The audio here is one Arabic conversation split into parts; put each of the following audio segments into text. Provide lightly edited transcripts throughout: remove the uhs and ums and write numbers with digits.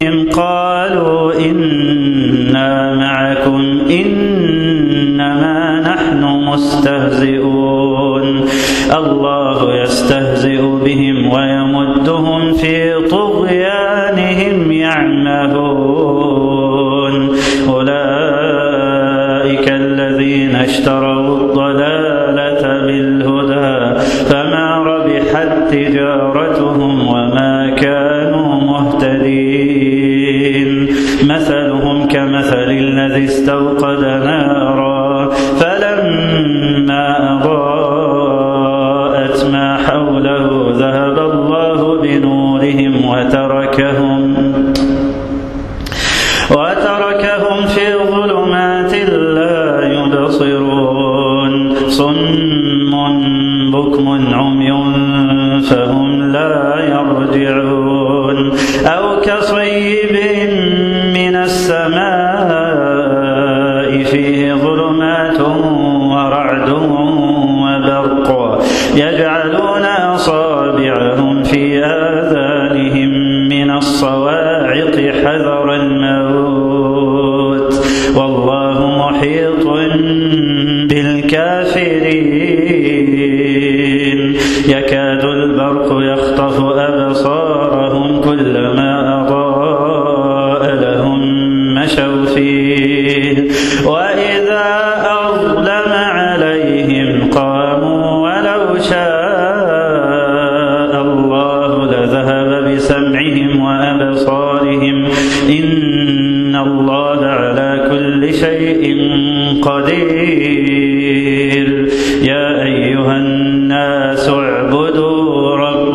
قالوا إنا معكم إنما نحن مستهزئون الله يستهزئ بهم ويمدهم في طغيانهم يعمهون أولئك الذين اشتروا الضلالة بالهدى فما ربحت تجارتهم وما كانوا مهتدين مثلهم كمثل الذي استوقد نارا فلما أضاءت ما حوله ذهب الله بنورهم وتركهم في ظلمات لا يبصرون صم بكم عمي فهم لا يرجعون أو كصيب من السماء فيه ظلمات ورعد وبرق يجعلون أصابعهم في آذانهم من الصواعق حذر الموت والله محيط بالكافرين يكاد البرق يخطف أبصارهم كلما أضاء لهم مشوا فيه وإذا أظلم عليهم قاموا ولو شاء الله لذهب بسمعهم وأبصارهم إن الله على كل شيء قدير يا أيها الناس اعبدوا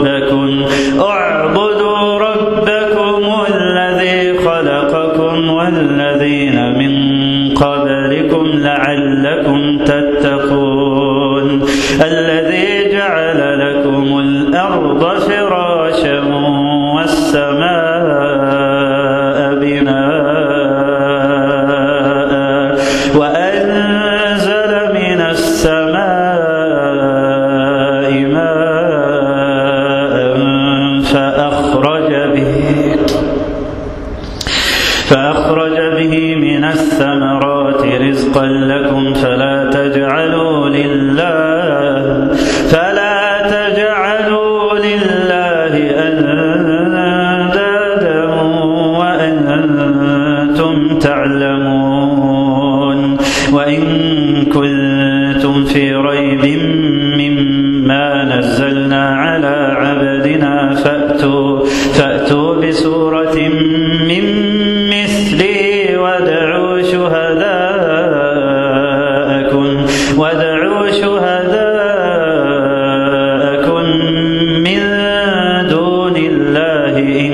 ربكم الذي خلقكم والذين من قبلكم لعلكم تتقون الذي جعل لكم الأرض فراشا والسماء بناء وأنزل من السماء ماء فأخرج به من الثمرات رزقا لكم فلا تجعلوا لله أندادا وأنتم تعلمون وإن كنتم في ريب مما نزلنا على عبدنا فأتوا بسورة من مثله وادعوا شهداءكم من دون الله إن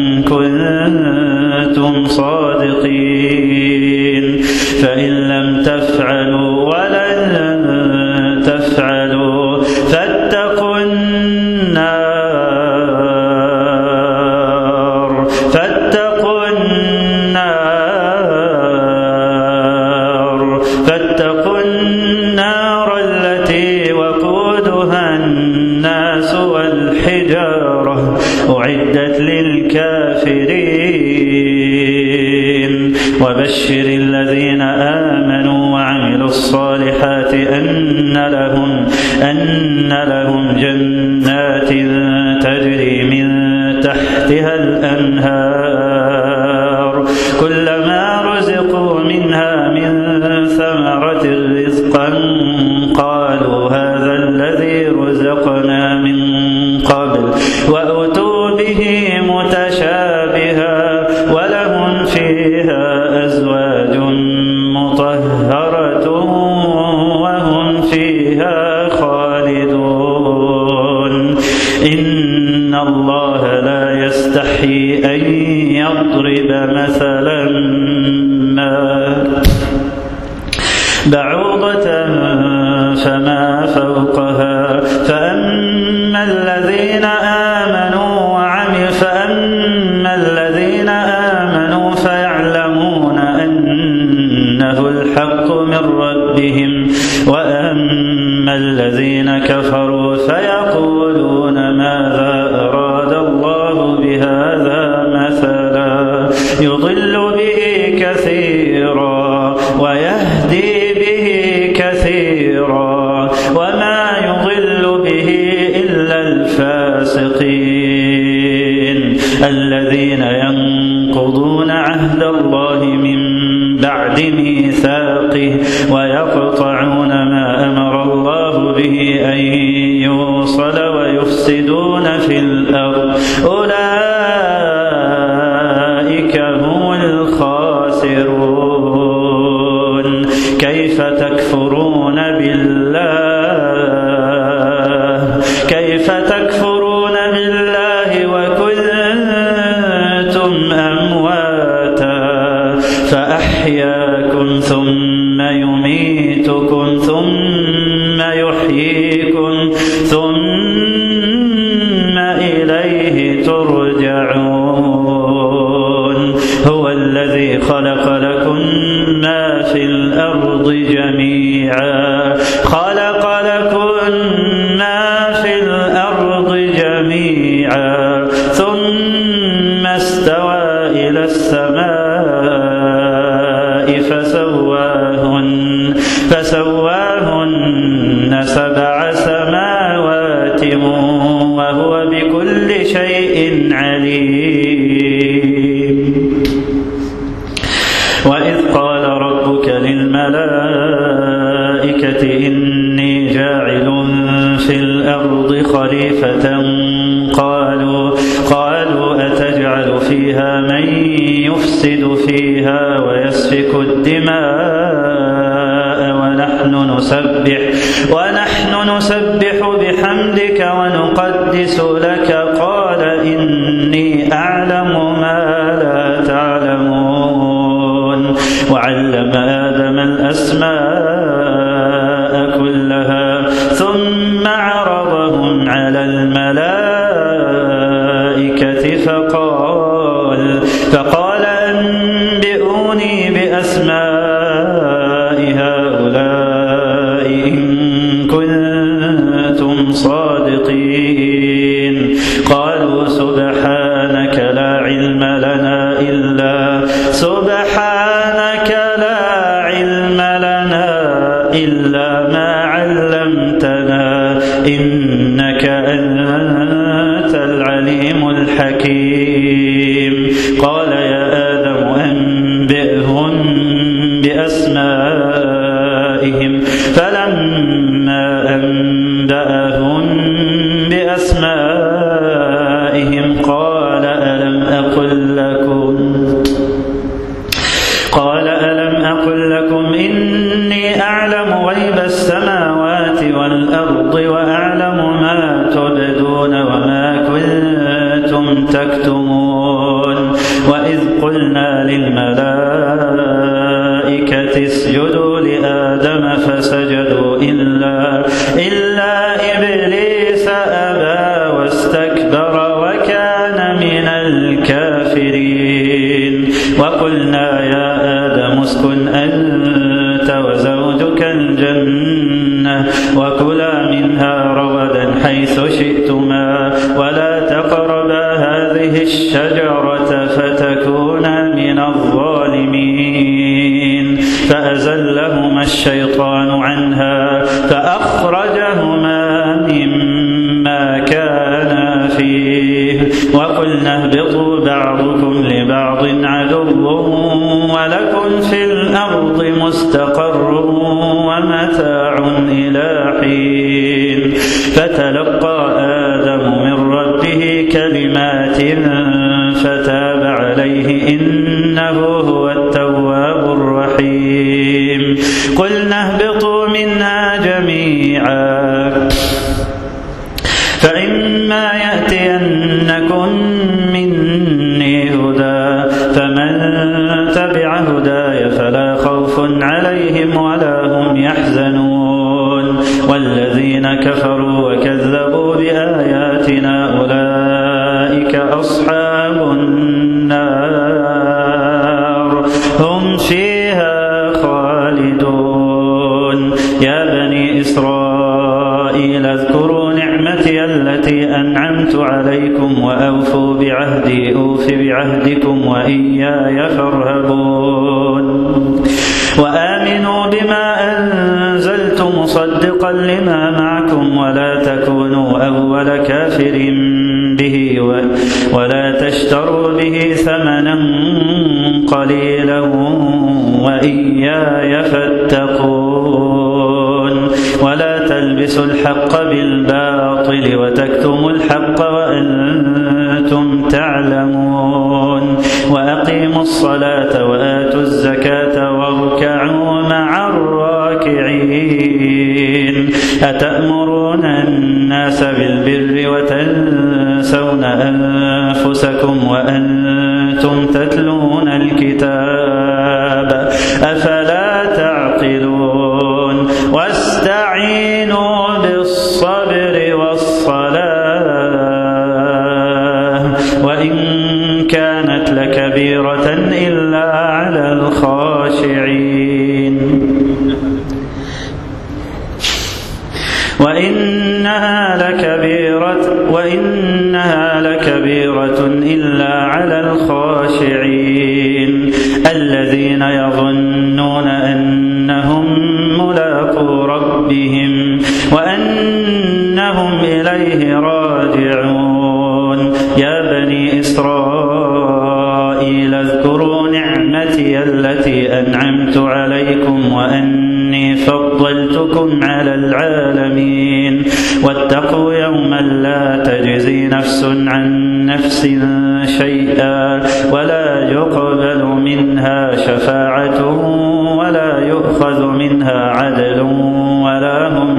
كنتم صادقين فإن لم تفعلوا ولن تفعلوا فاتقوا النار التي وقودها الناس والحجارة أعدت للكافرين وبشر الذين آمنوا وعملوا الصالحات أن لهم جنات تجري من تحتها الأنهار كلما رزقوا منها من ثمرة رزقا قالوا هذا الذي رزقنا من قبل وأتوا به متشابها ولهم فيها أزواج مطهرة وهم فيها خالدون إن الله لا يستحيي أن يضرب مثلا بعوضة فما فوقها فأما الذين آمنوا فيعلمون أنه الحق من ربهم وأما الذين كفروا فيقولون ماذا أراد الله بهذا مثلا يضل به كثيرا ويهدي به كثيرا وما يضل به إلا الفاسقين الذين ينقضون عهد الله من بعد ميثاقه ويقطعون ما أمر الله به أن يوصل ويفسدون في الأرض أولئك هم الخاسرون كيف تكفرون بالله وكنتم أمواتا فأحياكم ثم يميتكم ثم يحييكم ثم إليه ترجعون هو الذي خلق لكم ما في الأرض جميعا ثم استوى إلى السماء فسواهن 7 سماوات وهو بكل شيء عليم وإذ قال ربك للملائكة إني جاعل في الأرض خليفة قالوا أتجعل فيها من يفسد فيها ويسفك الدماء ونحن نسبح بحمدك ونقدس لك قال إني أعلم ما لا تعلمون وعلم آدم الأسماء كلها ثم عرضهم على الملائكة فقال أنبئوني بأسماء هؤلاء إن كنتم صادقين قالوا سبحانك لا علم لنا إلا ما علمتنا إنك أنت العليم الحكيم قال يا آدم أنبئهم بأسمائهم فلما أنبأهم بأسمائهم قال ألم أقل لكم إني أعلم غيب السماوات والأرض وأعلم ما تبدون وما كنتم تكتمون وإذ قلنا للملائكة اسجدوا لآدم فسجدوا إلا إبليس أبى واستكبر وكان من الكافرين وقلنا يا آدم اسكن أنت وزوجك الجنة وكلا منها رغدا حيث شئتما ولا تقربا هذه الشجرة فتكونا من الظالمين فأزلهما الشيطان عنها فأخرجهما مما كانا فيه وقلنا اهبطوا بعضكم لبعض عدو ولكم في الأرض مستقر ومتاع إلى حين فتلقى آدم من ربه كلمات فتاب عليه إنه هو التواب الرحيم قلنا اهبطوا منها جميعا فإما يأتينكم مني هدى فمن تبع هداي فلا خوف عليهم ولا هم يحزنون والذين كفروا وكذبوا بآياتنا أولئك أصحاب النار هم فيها خالدون يا بني إسرائيل إسرائيل اذكروا نعمتي التي أنعمت عليكم وأوفوا بعهدي أوف بعهدكم وإياي فارهبون وآمنوا بما أنزلت مصدقا لما معكم ولا تكونوا أول كافر به ولا تشتروا به ثمنا قليلا وإياي فاتقون ولا تلبسوا الحق بالباطل وتكتموا الحق وأنتم تعلمون وأقيموا الصلاة وآتوا الزكاة واركعوا مع الراكعين أتأمرون الناس بالبر وتنسون أنفسكم وأنتم تتلون الكتاب أفلا تعقلون واستعينوا بالصبر والصلاة وإن كانت لكبيرة إلا على الخاشعين وإنها لكبيرة إلا على الخاشعين الذين يظنون أنهم ملاقو ربهم وأنهم إليه راجعون يا بني إسرائيل اذكروا نعمتي التي أنعمت عليكم وأني فضلتكم على العالمين واتقوا يوما لا تجزي نفس عن نفس شيئا ولا يقبل منها شفاعة ولا يؤخذ منها عدل ولا هم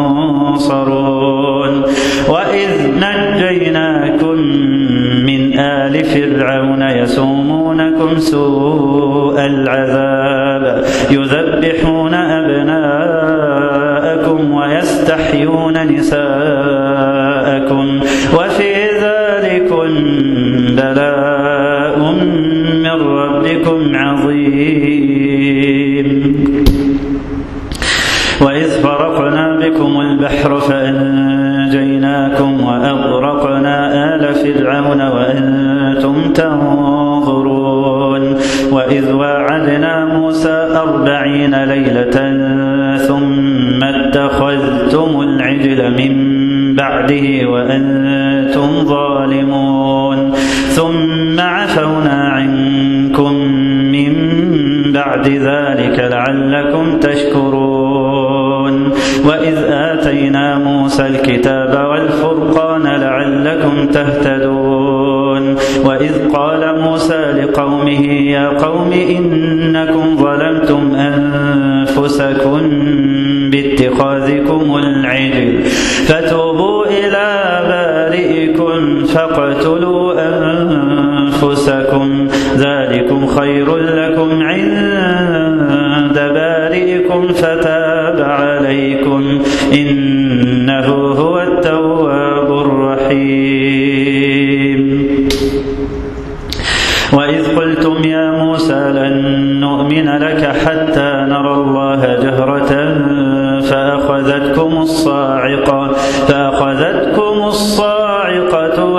ينصرون وإذ نجيناكم من آل فرعون يسومونكم سوء العذاب يذبحون أبناءكم ويستحيون نساءكم وفي ذلكم بلاء من ربكم عظيم وإذ فرقنا بكم البحر فأنجيناكم وأغرقنا آل فرعون وأنتم تنظرون وإذ واعدنا موسى 40 ليلة ثم اتخذتم العجل من بعده وأنتم ظالمون ثم عفونا عنكم من بعد ذلك لعلكم تشكرون وإذ آتينا موسى الكتاب والفرقان لعلكم تهتدون وإذ قال موسى لقومه يا قوم إنكم ظلمتم أنفسكم باتخاذكم العجل فتوبوا إلى بارئكم فاقتلوا أنفسكم ذلكم خير لكم عند بارئكم فتاب عليكم إنه هو التواب الرحيم وإذ قلتم يا موسى لن نؤمن لك حتى نرى الله جهرة فأخذتكم الصاعقة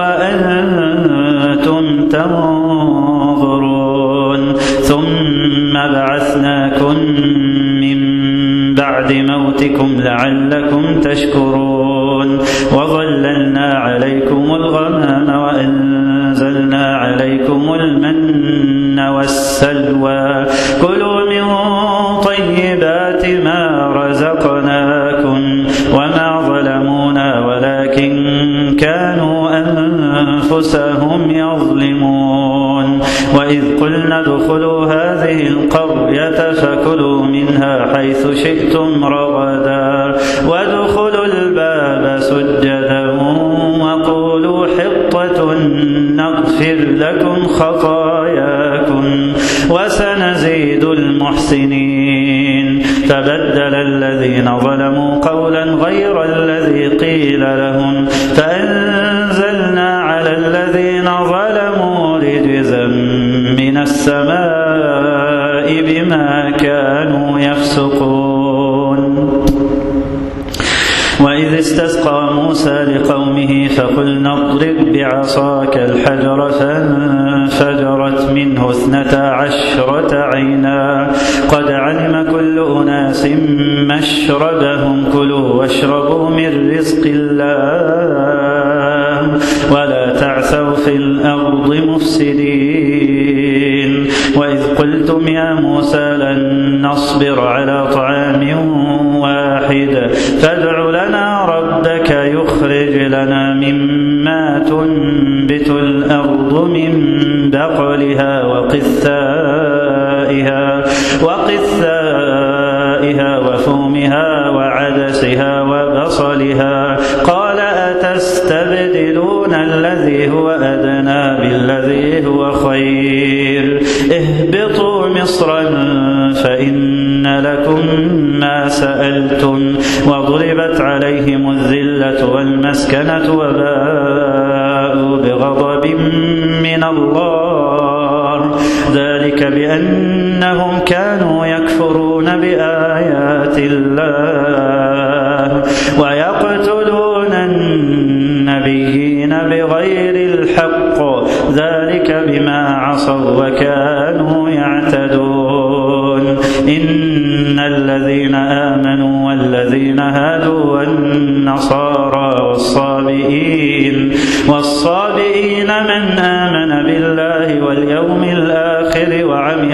وأنتم تنظرون ثم بعثناكم من بعد موتكم لعلكم تشكرون وظللنا عليكم الغمام وأنزلنا عليكم المن والسلوى كلوا من طيبات ما رزقناكم وما ظلمونا ولكن كانوا أنفسهم يظلمون وإذ قلنا ادخلوا هذه القرية فكلوا منها حيث شئتم رغدا وادخلوا الباب سجدا وقولوا حطة نغفر لكم خطاياكم وسنزيد المحسنين فبدل الذين ظلموا قولا غير الذي قيل لهم فأنزلنا على الذين ظلموا رجزا من السماء بما كانوا يفسقون وإذ استسقى موسى لقومه فقلنا اضرب بعصاك الحجر فانفجرت منه 12 عينا قد علم كل أناس مشربهم كلوا واشربوا من رزق الله ولا تعثوا في الأرض مفسدين وإذ قلتم يا موسى لن نصبر على طعام واحد فادع لنا ربك يخرج لنا مما تنبت الأرض من بقلها وقثائها وفومها وعدسها وبصلها قال أتستبدلون الذي هو أدنى بالذي هو خير اهبطوا مصرا فإن لكم ما سألتم وضربت عليهم الذلة والمسكنة وباءوا بغضب من الله ذلك بأنهم كانوا يكفرون بآيات الله ويقتلون النبيين بغير الحق ذلك بما عصوا وكانوا يعتدون إن الذين آمنوا والذين هادوا والنصارى والصابئين من آمن بالله واليوم الآخر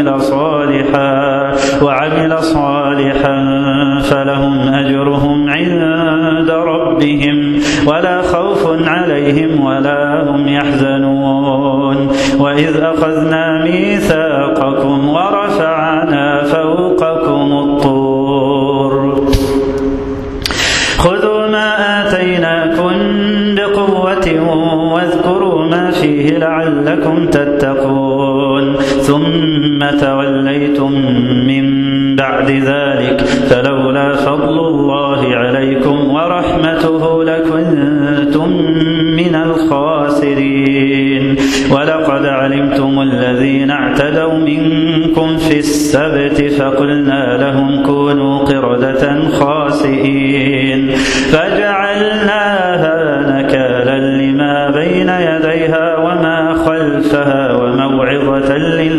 وعمل صالحا فلهم أجرهم عند ربهم ولا خوف عليهم ولا هم يحزنون وإذ أخذنا ميثاقكم ورفعنا فوقكم الطور خذوا ما آتيناكم بقوة واذكروا ما فيه لعلكم تتقون ثم توليتم من بعد ذلك فلولا فضل الله عليكم ورحمته لكنتم من الخاسرين ولقد علمتم الذين اعتدوا منكم في السبت فقلنا لهم كونوا قردة خاسئين فجعلناها نكالا لما بين يديها وما خلفها وموعظة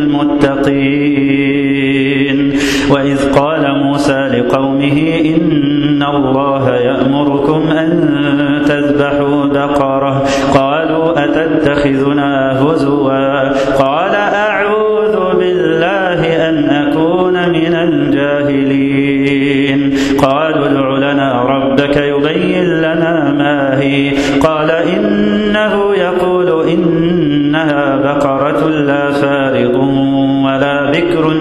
للمتقين وإذ قال موسى لقومه إن الله يأمركم أن تذبحوا بقرة قالوا أتتخذنا هزوا قال أعوذ بالله أن أكون من الجاهلين قالوا ادع لنا ربك يبين لنا ما هي قال إنه يقول إنها بقرة لا فارض ولا بكر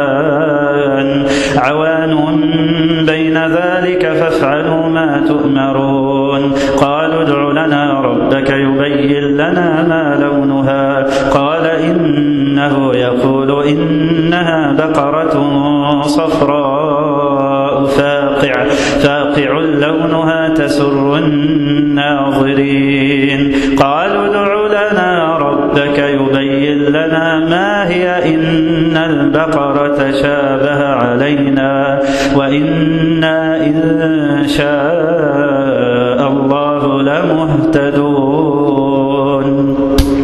عوان بين ذلك فافعلوا ما تؤمرون قالوا ادع لنا ربك يبين لنا ما لونها قال إنه يقول إنها بقرة صفراء فاقع لونها تسر الناظرين قالوا ادع لنا ربك يبين لنا ما هي إن البقرة شابه علينا وإنا إن شاء الله لمهتدون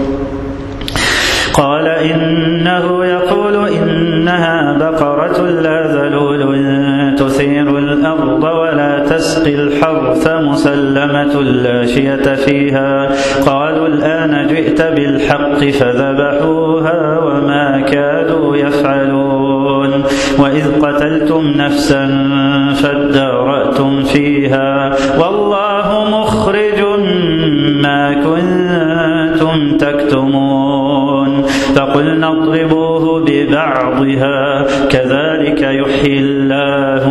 قال إنه يقول إنها بقرة لا ذلول تثير الأرض ولا تسقي الحرث مسلمة لا شية فيها قالوا الآن جئت بالحق فذبحوها وما كادوا يفعلون وإذ قتلتم نفسا فادارأتم فيها والله مخرج ما كنتم تكتمون فقلنا اضربوه ببعضها كذلك يحيي الله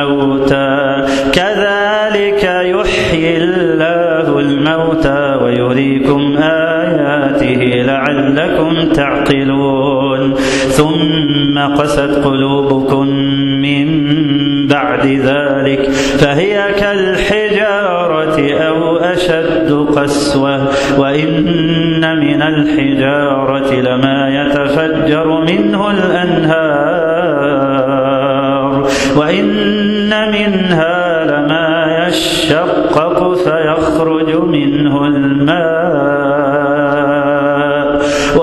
الموتى ويريكم آياته لعلكم تعقلون ثم قست قلوبكم من بعد ذلك فهي كالحجارة أو أشد قسوة وإن من الحجارة لما يتفجر منه الأنهار وإن منها لما يشقق فيخرج منه الماء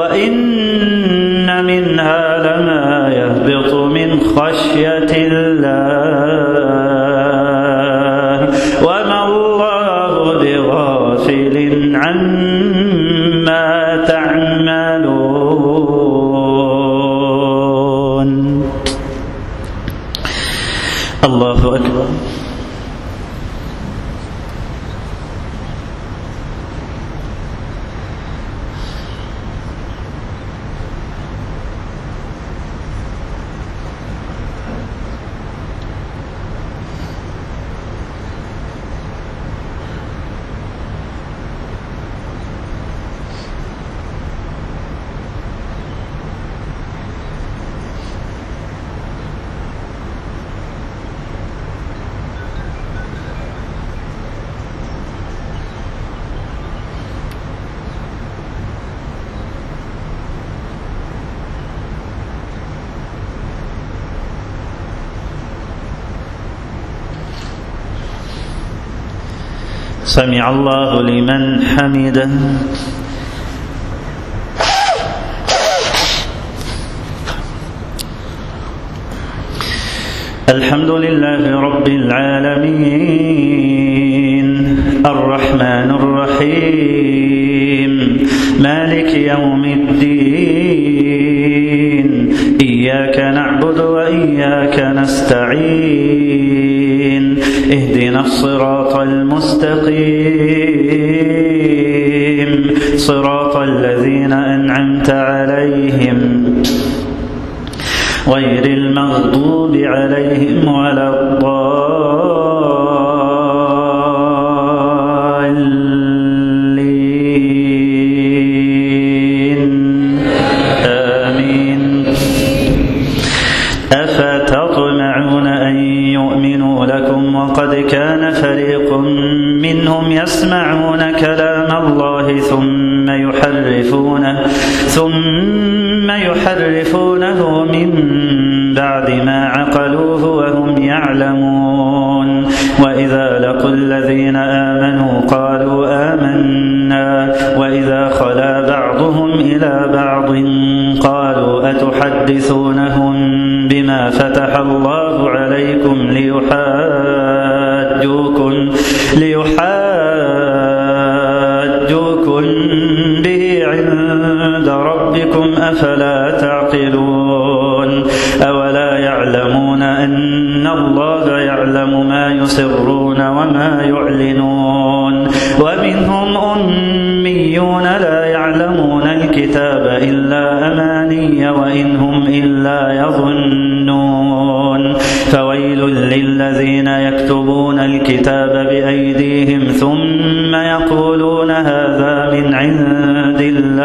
وإن منها لما يهبط من خشية الله وما الله بغافل عما تعملون. الله أكبر. سمع الله لمن حمده. الحمد لله رب العالمين الرحمن الرحيم مالك يوم الدين إياك نعبد وإياك نستعين اهدنا الصراط المستقيم صراط الذين أنعمت عليهم غير المغضوب عليهم ولا الضالين آمين. أفتطمعون أن يؤمنوا لكم وقد كان فريق منهم يسمعون كلام الله ثم يحرفونه من بعد ما عقلوه وهم يعلمون. وإذا لقوا الذين آمنوا قالوا آمنا وإذا خلا بعضهم إلى بعض قالوا أتحدثونهم بما فتح الله عليكم ليحاجوكم به عند ربكم أفلا تعقلون. أولا يعلمون أن الله يعلم ما يسرون وما يعلنون. ومنهم أميون لا يعلمون الكتاب إلا أماني وإن هم إلا يظنون. فويل للذين يكتبون الكتاب بأيديهم ثم يقولون هذا من عند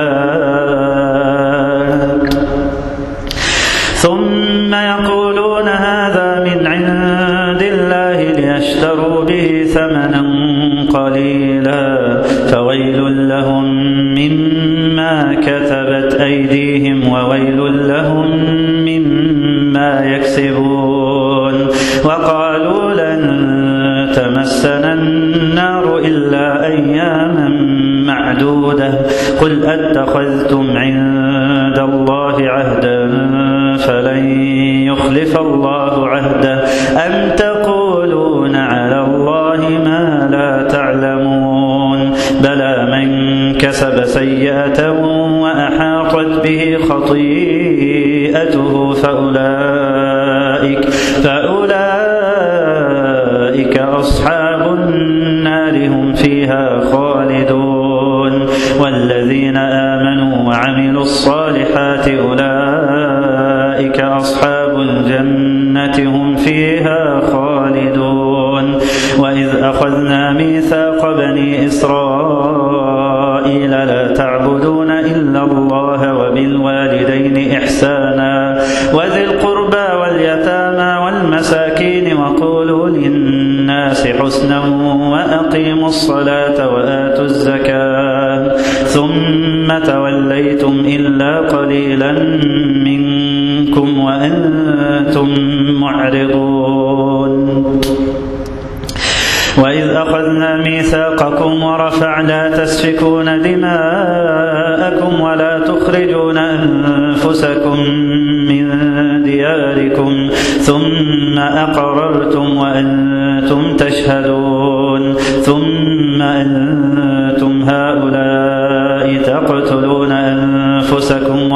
الله ليشتروا به ثمنا قليلا فويل لهم مما كتبت أيديهم وويل لهم مما يكسبون. وقالوا لن تمسنا النار إلا أياما معدودة قل أتخذتم عند الله عهدا فلن يخلف الله عهده أم تقولون على الله ما لا تعلمون. بلى من كسب سيئة وأحاطت به خطيئته فأولئك أصحاب النار هم فيها خالدون. والذين آمنوا وعملوا الصالحات أولئك أصحاب الجنة هم فيها خالدون. وإذ أخذنا ميثاق بني إسرائيل لا تعبدون إلا الله وبالوالدين إحسانا وذي القربى واليتامى والمساكين وقولوا للناس حسنا وأقيموا الصلاة وآتوا الزكاة ثم توليتم إلا قليلا منكم وأنتم معرضون. وإذ أخذنا ميثاقكم ورفعنا تسفكون دماءكم ولا تخرجون أنفسكم من دياركم ثم أقررتم وأنتم تشهدون ثم أنتم هؤلاء تقتلون أنفسكم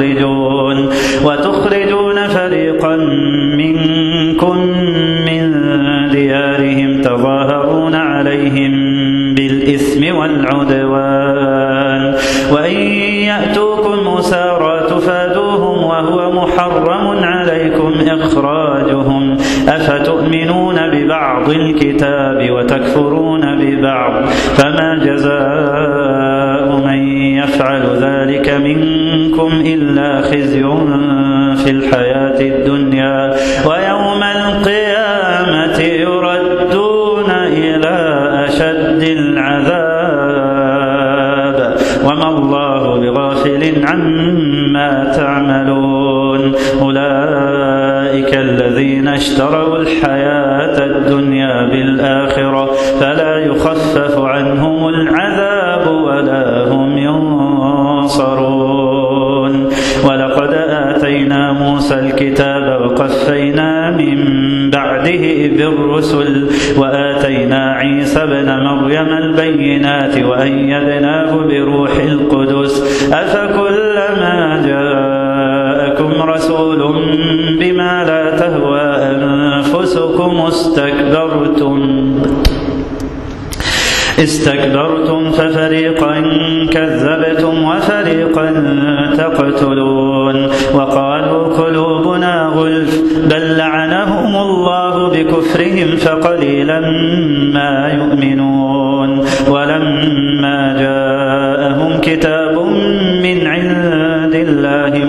وتخرجون فريقا منكم من ديارهم تظاهرون عليهم بالإثم والعدوان وإن يأتوكم أسارى تفادوهم وهو محرم عليكم إخراجهم أفتؤمنون ببعض الكتاب وتكفرون ببعض فما جزاء من يفعل ذلك منكم إلا خزي في الحياة الدنيا ويوم القيامة يردون إلى أشد العذاب وما الله بغافل عما تعملون أولئك الذين اشتروا الحياة الدنيا بالآخرة فلا يخفف عنهم العذاب ولا هم ينصرون ولقد آتينا موسى الكتاب وقفينا من بعده بالرسل وآتينا عيسى ابن مريم البينات وأيدناه بروح القدس أفكلما جاءكم رسول بما لا تهوى أنفسكم استكبرتم ففريقا كذبتم وفريقا تقتلون وقالوا قلوبنا غلف بل لعنهم الله بكفرهم فقليلا ما يؤمنون ولما جاءهم كتاب من عند الله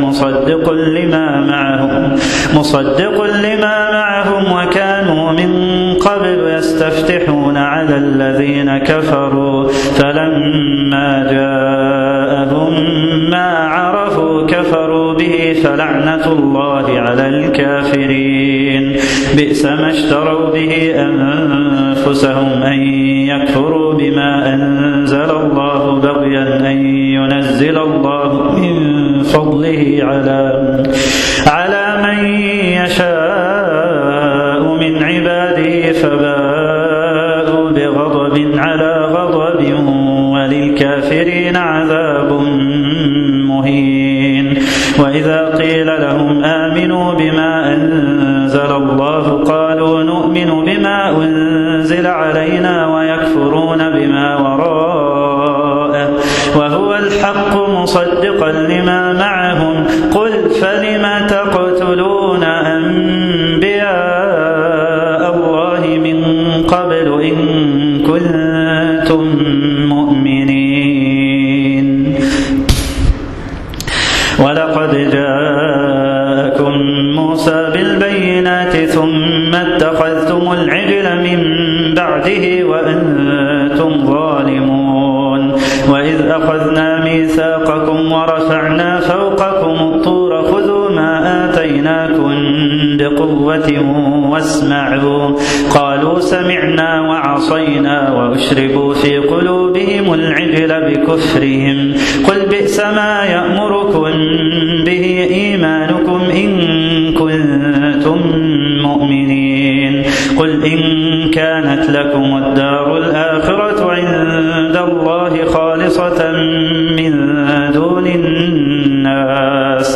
مصدق لما معهم وكانوا من قبل يستفتحون على الذين كفروا فلما جاءهم ما عرفوا كفروا به فلعنة الله على الكافرين بئس ما اشتروا به أنفسهم أن يكفروا بما أنزل الله بغيا أن ينزل الله من فضله على من يشاء من عباده فباءوا بغضب على غضب وللكافرين عذاب مهين وإذا قيل لهم آمنوا بما أنزل الله قالوا نؤمن بما أنزل علينا ويكفرون بما وراءه وهو الحق مصدقا لما معهم قل فلم تقتلون أنبياء الله من قبل إن كنتم مؤمنين ولقد جاءكم موسى بالبينات ثم اتخذتم العجل من بعده وأنتم ظالمون وإذ أخذنا ميثاقكم ورفعنا فوقكم الطور خذوا ما آتيناكم بقوة واسمعوا قالوا سمعنا وعصينا وأشربوا في قلوبهم العجل بكفرهم قل بئس ما يأمركم به إيمانكم إن كنتم مؤمنين قل إن كانت لكم الدار الآخرة عند الله خالصة من دون الناس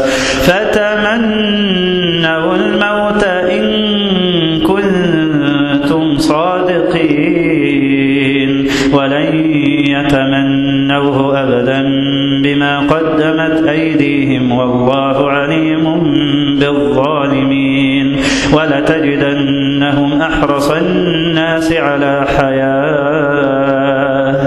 فتمنوا الموت إن كنتم صادقين ولن يتمنوه أبدا بما قدمت أيديهم والله عليم بالظالمين ولتجدنهم أحرص الناس على حياة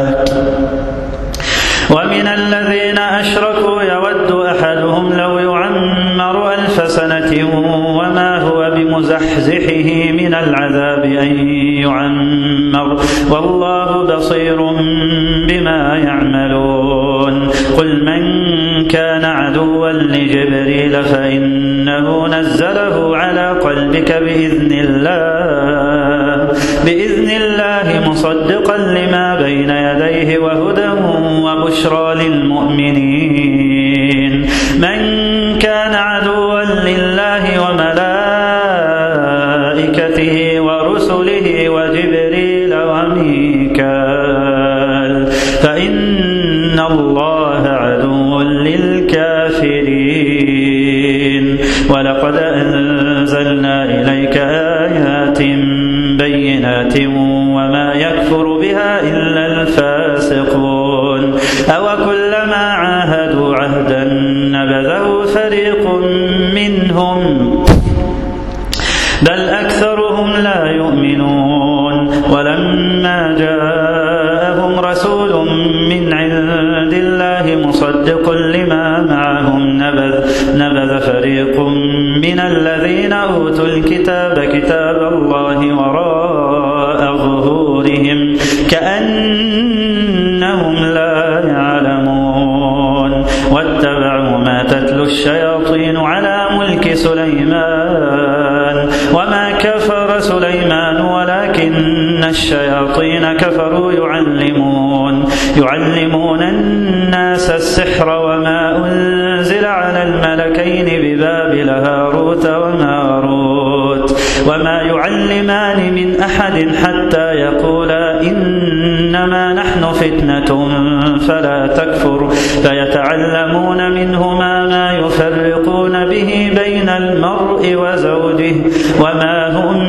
ومن الذين أشركوا يود أحدهم لو يعمر 1000 سنة وما هو بمزحزحه من العذاب أن يعمر والله بصير بما يعملون قل من كان عدوا لجبريل فإنه نزله على قلبك بإذن الله مصدقا لما بين يديه وهدى وبشرى للمؤمنين. من كان عدوا لله وملائكته ورسله وجبريل وميكال فإن الله عدو للكافرين. ولقد أنزلنا إليك آيات بينات وما يكفر بها إلا الفاسقون. أوكلما عاهدوا عهدا نبذه فريق منهم بل أكثرهم لا يؤمنون. ولما جاءهم رسول من عند الله مصدق لما معهم نبذ فريق من الذين أوتوا الكتاب كتاب الله وراء ظهورهم كأنهم لا يعلمون. واتبعوا ما تتلو الشياطين على ملك سليمان وما كفر سليمان ولكن الشياطين كفروا يعلمون الناس السحر وما أنزل على الملكين ببابل هاروت وماروت وما يعلمان من أحد حتى يقولا إنما نحن فتنة فلا تكفر فيتعلمون منهما ما يفرقون به بين المرء وزوجه وما هم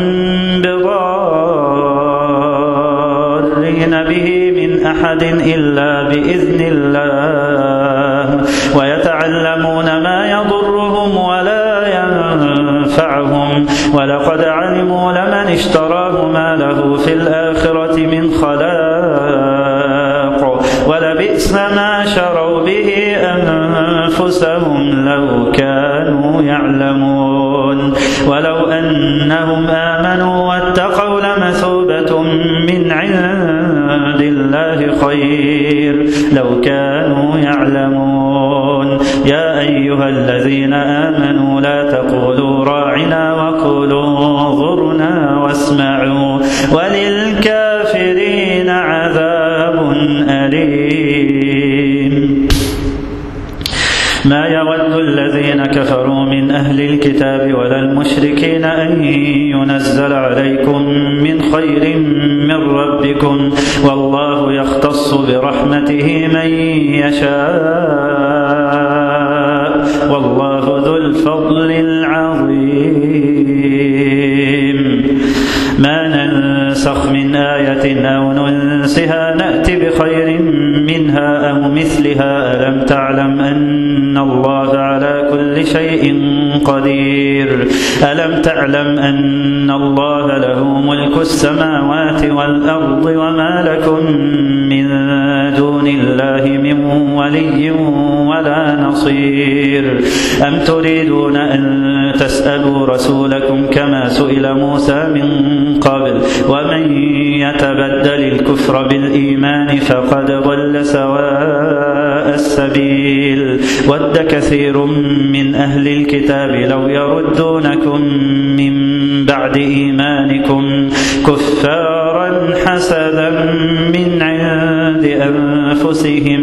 بضارين به من أحد إلا بإذن الله ويتعلمون ما يضرهم ولا ينفعهم ولقد علموا لمن اشتراه ما له في الآخرة من خلاق ولبئس ما شروا به أنفسهم لو كانوا يعلمون. ولو أنهم آمنوا واتقوا لمثوبة من عند الله خير لو كانوا يعلمون. يا أيها الذين آمنوا لا تقولوا راعنا وقولوا انظرنا واسمعوا وللكافرين عذاب أليم. ما يود الذين كفروا من أهل الكتاب ولا المشركين أن ينزل عليكم من خير من ربكم والله يختص برحمته من يشاء والله ذو الفضل العظيم. ما ننسخ من آية أو ننسها نأتي بخير منها أو مثلها. ألم تعلم أن الله على كل شيء قدير. ألم تعلم أن الله له ملك السماوات والأرض وما لكم من دون الله من ولي ولا نصير. أم تريدون أن تسألوا رسولكم كما سئل موسى من قبل ومن يتبدل الكفر بالإيمان فقد ضل سواء السبيل. ود كثير من أهل الكتاب لو يردونكم من بعد إيمانكم كفارا حسدا من عند أنفسهم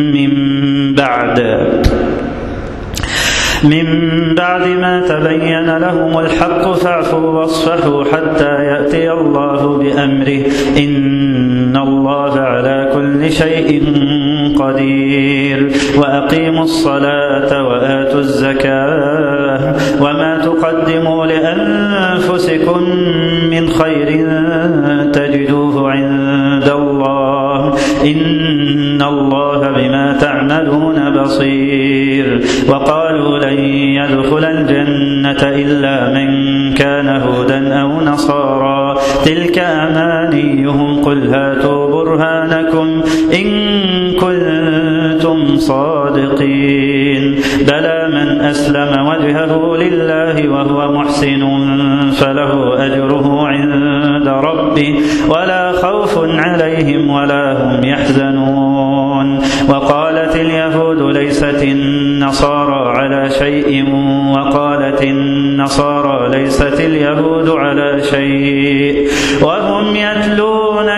من بعد ما تبين لهم الحق فاعفوا واصفحوا حتى يأتي الله بأمره إن الله على كل شيء قدير. وأقيموا الصلاة وآتوا الزكاة وما تقدموا لأنفسكم من خير تجدوه عند الله إن الله بما تعملون بصير. وقالوا لن يدخل الجنة إلا من كان هودا أو نصارى تلك أمانيهم قل هاتوا برهانكم إن كنتم صادقين. بلى من أسلم وجهه لله وهو محسن فله أجره عند ربه ولا خوف عليهم ولا هم يحزنون. وقالت اليهود ليست النصارى على شيء وقالت النصارى ليست اليهود على شيء وهم يتلون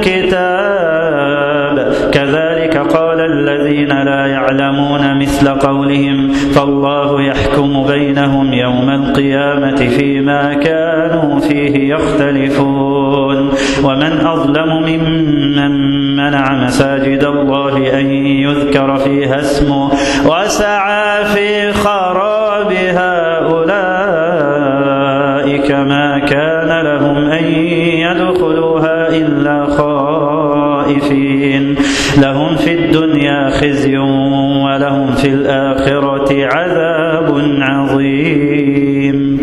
الكتاب كذلك قال الذين لا يعلمون مثل قولهم فالله يحكم بينهم يوم القيامة فيما كانوا فيه يختلفون ومن أظلم ممن منع مساجد الله أن يذكر فيها اسمه وسعى في خرابها أولئك ما كان لهم أن يدخلوها إلا خائفين لهم في الدنيا خزي ولهم في الآخرة عذاب عظيم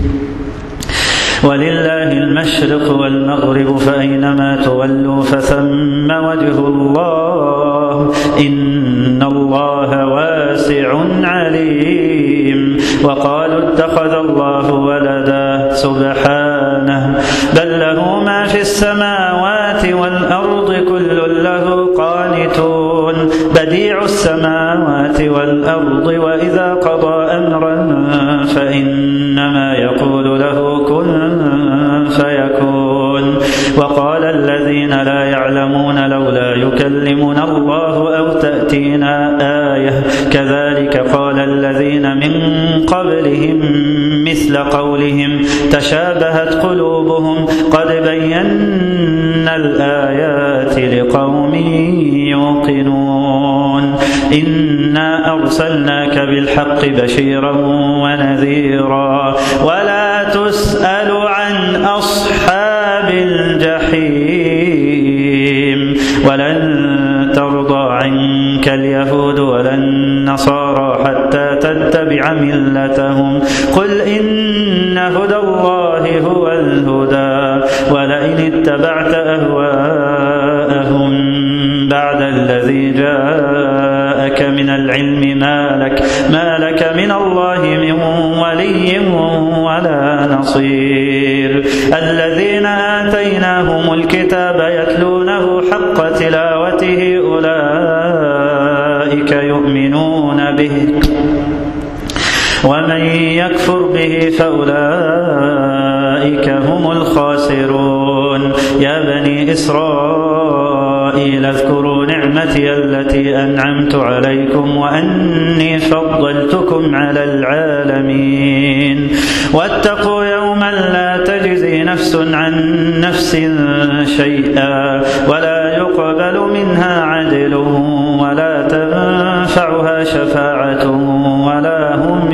ولله المشرق والمغرب فأينما تولوا فثم وجه الله إن الله واسع عليم وقالوا اتخذ الله ولدا سبحانه بل له ما في السماوات والأرض كل له قانتون بديع السماوات والأرض وإذا قضى أمرا فإنما يقول له كن فيكون وقال الذين لا يعلمون لولا يكلمنا الله أو تأتينا آية كذلك قال الذين من قبلهم مثل قولهم تشابهت قلوبهم قد بينا الآيات لقوم يوقنون إنا أرسلناك بالحق بشيرا ونذيرا ولا تسأل عن أصحاب الجحيم ولن ترضى عنك اليهود ولا النصارى حتى تتبع ملتهم قل إن هدى الله هو الهدى ولئن اتبعت أهواءهم بعد الذي جاءك من العلم ما لك من الله من ولي ولا نصير الذين آتيناهم الكتاب يتلونه حق تلاوته أولئك يؤمنون به ومن يكفر به فأولئك هم الخاسرون يا بني إسرائيل اذكروا نعمتي التي أنعمت عليكم وأني فضلتكم على العالمين واتقوا يوما لا تجزي نفس عن نفس شيئا ولا يقبل منها عدل ولا تنفعها شفاعة ولا هم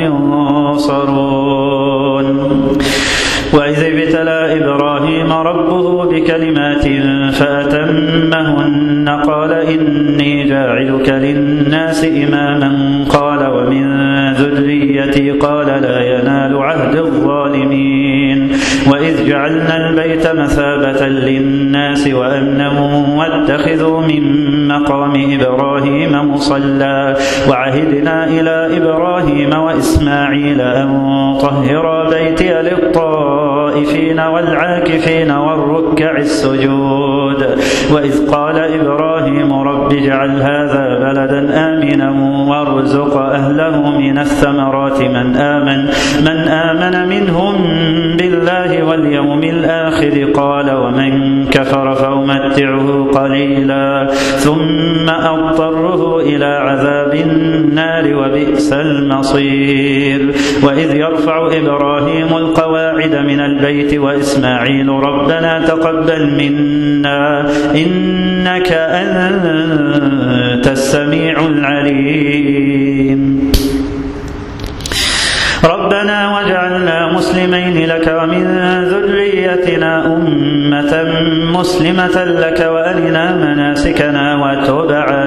ينصرون وإذ ابتلى إبراهيم ربه بكلمات فأتمهن قال إني جاعلك للناس إماما قال ومن ذريتي قال لا ينال عهد الظالمين وإذ جعلنا البيت مثابة للناس وأمنا واتخذوا من مقام إبراهيم مصلى وعهدنا إلى إبراهيم وإسماعيل أن طهرا بيتي للطائفين والعاكفين والركع السجود وإذ قال إبراهيم رب اجعل هذا بلدا آمنا وارزق أهله من الثمرات من آمن منهم بالله واليوم الآخر قال ومن كفر فأمتعه قليلا ثم أضطره إلى عذاب النار وبئس المصير وإذ يرفع إبراهيم القواعد من البيت وإسماعيل ربنا تقبل منا إنك أنت السميع العليم ربنا واجعلنا مسلمين لك ومن ذريتنا أمة مسلمة لك وأرنا مناسكنا وتب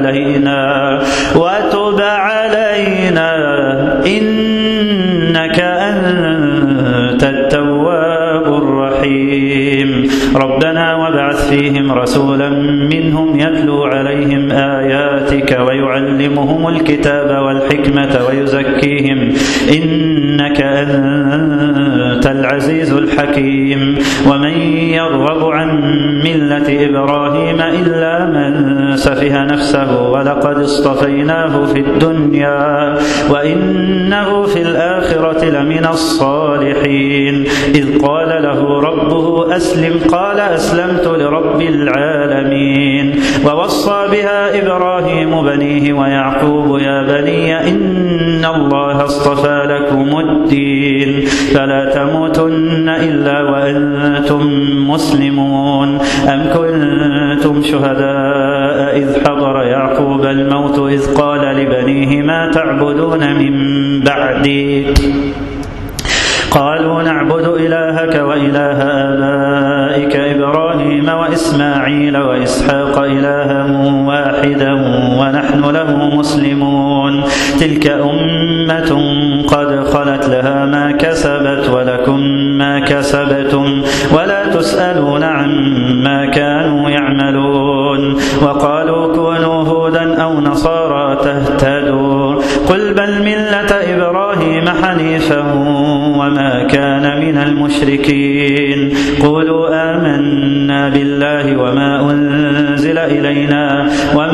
علينا إنك أنت التواب الرحيم الرحيم ربنا وابعث فيهم رسولا منهم يتلو عليهم آياتك ويعلمهم الكتاب والحكمة ويزكيهم إنك أنت العزيز الحكيم ومن يرغب عن ملة إبراهيم إلا من سفه نفسه ولقد اصطفيناه في الدنيا وإنه في الآخرة لمن الصالحين إذ قال له ربه أسلم قال أسلمت لرب العالمين ووصى بها إبراهيم بنيه ويعقوب يا بني إن الله اصطفى لكم الدين فلا تموتن إلا وأنتم مسلمون أم كنتم شهداء إذ حضر يعقوب الموت إذ قال لبنيه ما تعبدون من بعدي قالوا نعبد إلهك وإله آبائك إبراهيم وإسماعيل وإسحاق إلها واحدا ونحن له مسلمون تلك أمة قد خلت لها ما كسبت ولكم ما كسبتم ولا تسألون عما كانوا يعملون وقالوا كونوا هودا أو نصارى تهتدوا قل بل ملة إبراهيم حنيفا وما كان من المشركين قولوا آمنا بالله وما أنزل إلينا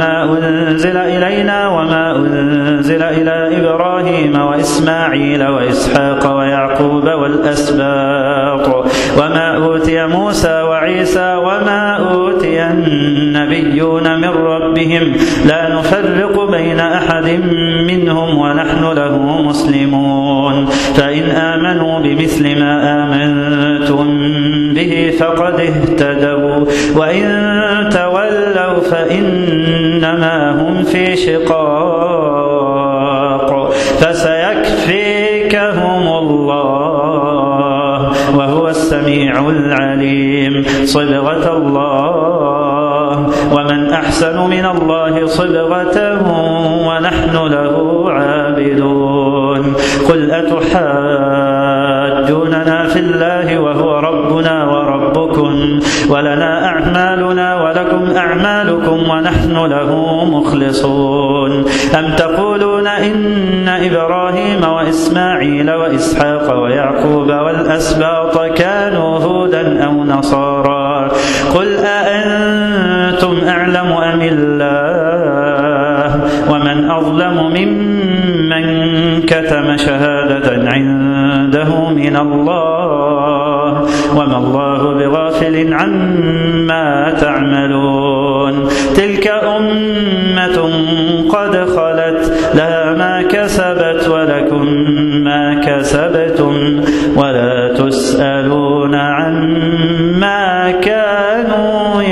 وما أنزل إلى إبراهيم وإسماعيل وإسحاق ويعقوب والأسباط وما أوتي موسى وعيسى وما أوتي النبيون من ربهم لا نفرق بين أحد منهم ونحن له مسلمون فإن آمنوا بمثل ما آمنتم به فقد اهتدوا وإن تولوا فإنما هم في شقاق فسيكفيكهم الله وهو السميع العليم صبغة الله ومن أحسن من الله صبغة ونحن له عابدون قل أتحاجوننا في الله وهو ربنا وربكم ولنا أعمالنا ولكم أعمالكم ونحن له مخلصون أم تقولون إن إبراهيم وإسماعيل وإسحاق ويعقوب والأسباط كانوا هودا أو نصارى قل أأنتم أعلم أم الله ومن أظلم ممن كتم شهادة عنده من الله وما الله بغافل عما تعملون تلك أمة قد خلت لها ما كسبت ولكم ما كسبتم ولا تسألون عما كانوا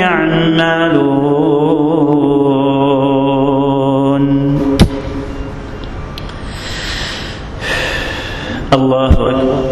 يعملون. الله أكبر.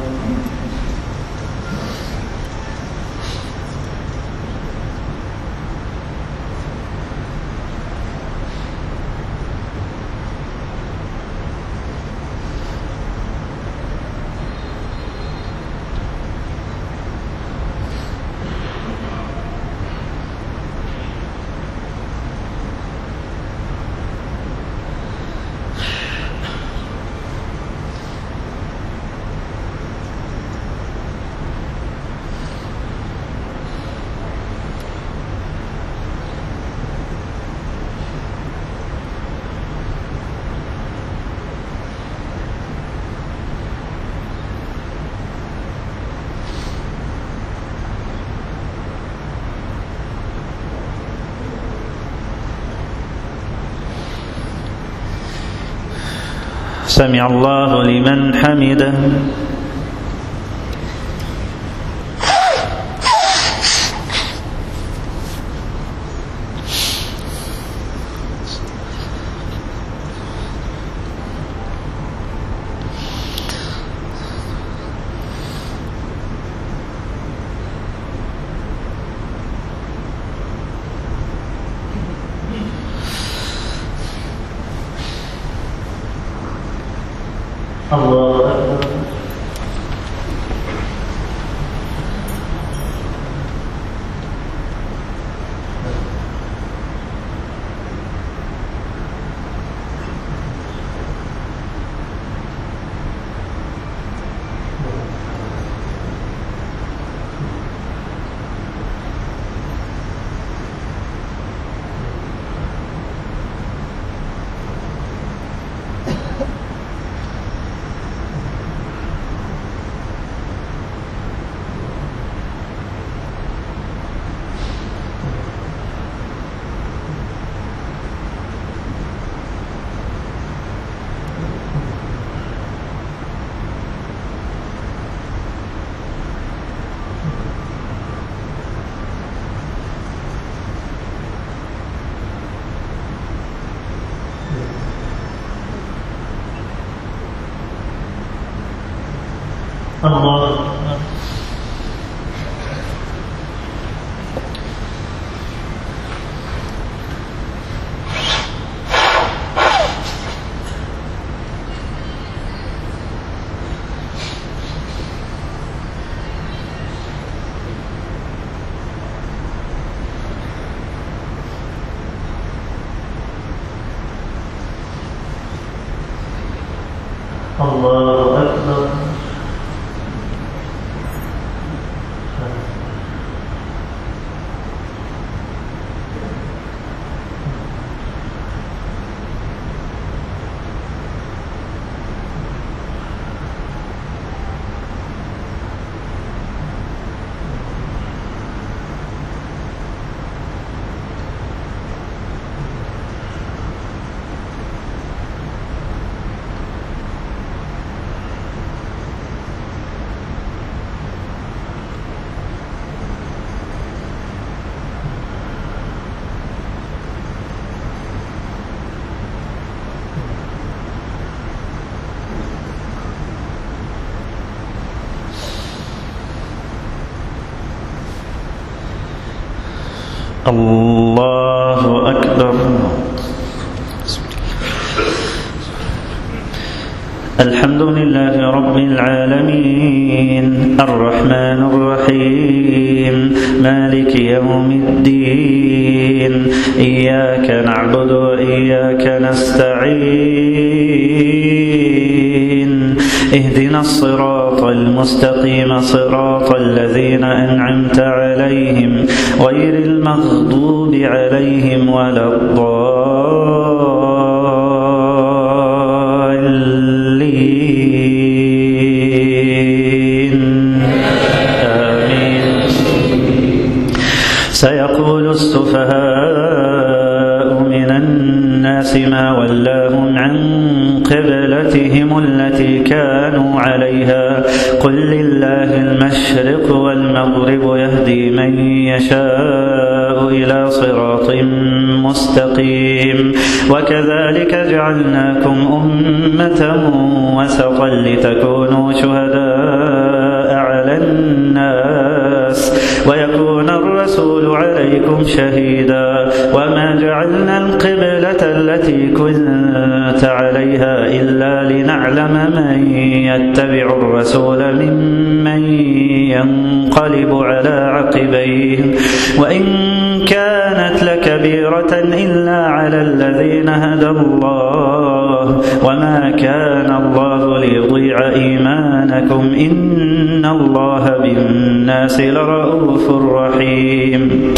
سمع الله لمن حمده. الله أكبر. الله الله أكبر. الله أكبر. الحمد لله رب العالمين الرحمن الرحيم مالك يوم الدين إياك نعبد وإياك نستعين اهدنا الصراط المستقيم صراط الذين أنعمت عليهم غير المغضوب عليهم ولا الضالين آمين. سيقول السفهاء من الناس ما ولاهم عن قبلتهم التي كانوا عليها قل لله المشرق والمغرب يهدي من يشاء إلى صراط مستقيم وكذلك جعلناكم أمة وسطا لتكونوا شهداء على الناس ويكون الرسول عليكم شهيدا وما جعلنا القبلة التي كنت عليها إلا لنعلم من يتبع الرسول ممن ينقلب على عقبيه وإن كانت لكبيرة إلا على الذين هدى الله وما كان الله ليضيع إيمانكم إن الله بالناس لرؤوف رحيم.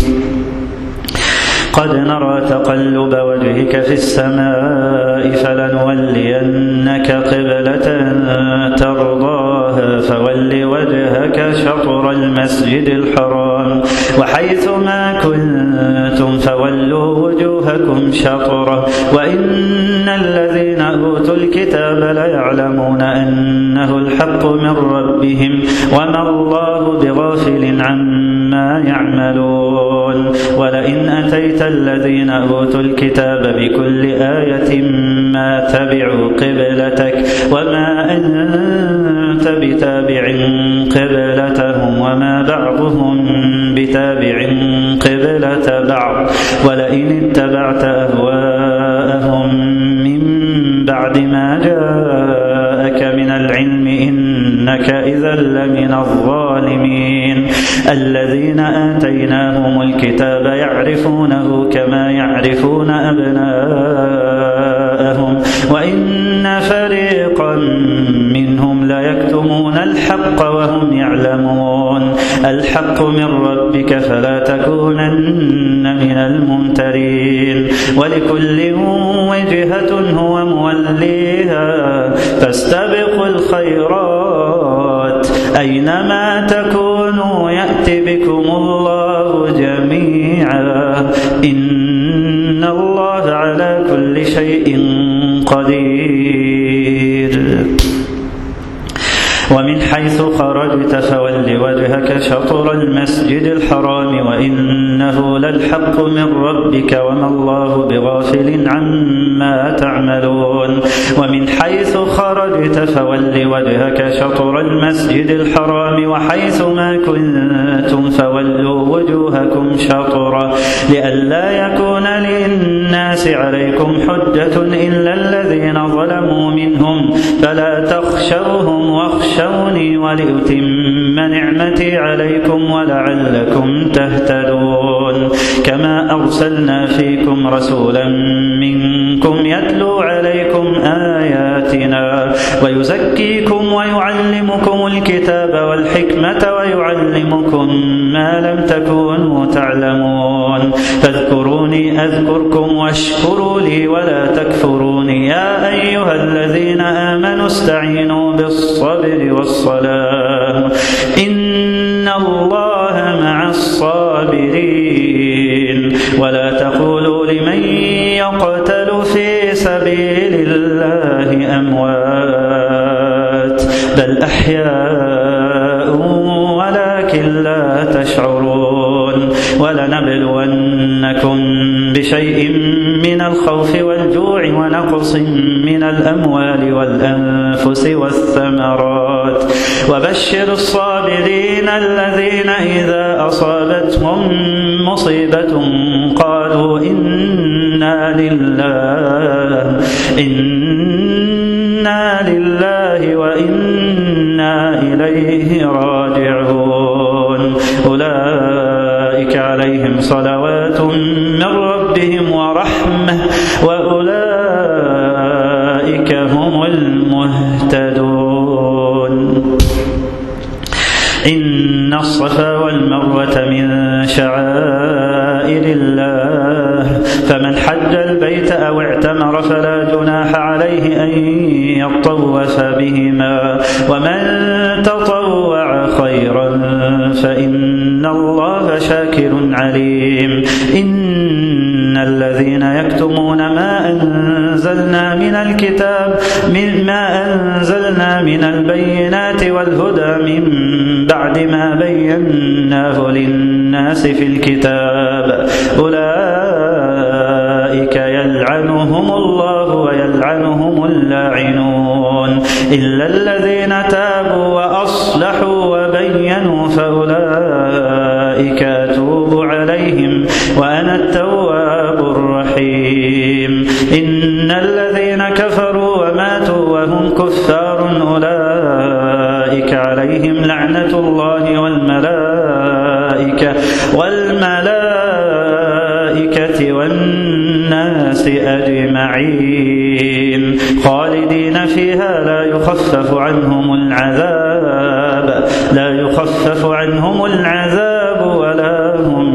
قد نرى تقلب وجهك في السماء فلنولينك قبلة ترضاها فول وجهك شطر المسجد الحرام وحيث ما كنتم فولوا وجوهكم شطره وإن الذين أوتوا الكتاب ليعلمون أنه الحق من ربهم وما الله بغافل عما يعملون ولئن أتيت الذين أوتوا الكتاب بكل آية ما تبعوا قبلتك وما أنت بتابع قبلتهم وما بعضهم بتابع قبلة بعض ولئن اتبعت أهواءهم من بعد ما جاءك من العلم إنك إذا لمن الظالمين. الذين آتيناهم الكتاب يعرفونه كما يعرفون أبناءهم وإن فريقا منهم ليكتمون الحق وهم يعلمون. الحق من ربك فلا تكونن من الممترين ولكل وجهة هو موليها فاستبقوا الخيرات أينما تكونوا يأتي بكم الله جميعا إن الله على كل شيء قدير. ومن حيث خرجت فول وجهك شطر المسجد الحرام وإنه للحق من ربك وما الله بغافل عما تعملون ومن حيث خرجت فول وجهك شطر المسجد الحرام وحيث ما كنتم فولوا وجوهكم شطرا لئلا يكون للناس عليكم حجة إلا الذين ظلموا منهم فلا تخشوهم واخشوني ولأتم نعمتي عليكم ولعلكم تهتدون كما أرسلنا فيكم رسولا منكم يتلو عليكم آياتنا ويزكيكم ويعلمكم الكتاب والحكمة ويعلمكم ما لم تكونوا تعلمون فاذكروني أذكركم واشكروا لي ولا تكفرون يا أيها الذين آمنوا استعينوا بالصبر والصلاة إن الله مع الصابرين ولا تقولوا لمن يقتل في سبيل الله أموات بل أحياء ولكن لا تشعرون ولنبلونكم بشيء من الخوف والجوع ونقص من الأموال والأنفس والثمرات وبشر الصابرين الذين إذا أصابتهم مصيبة قالوا إنا لله وإنا إليه راجعون أولئك عليهم صلوات من ربهم ورحمة وأولئك هم المهتدون إن الصفا والمروة من شعائر الله فمن حج البيت أو اعتمر فلا جناح عليه أن يطوف بهما ومن تطوع خيرا فإن الله شاكر عليم إن الذين يكتمون ما أنزلنا من البينات والهدى من بعد ما بيناه للناس في الكتاب أولئك يلعنهم الله ويلعنهم اللاعنون إلا الذين تابوا وأصلحوا وبينوا فأولئك أتوب عليهم وأنا التواب الرحيم إن الذين كفروا وماتوا وهم كفار أولئك عليهم لعنة الله والملائكة والناس أجمعين خالدين فيها لا يخفف عنهم العذاب ولا هم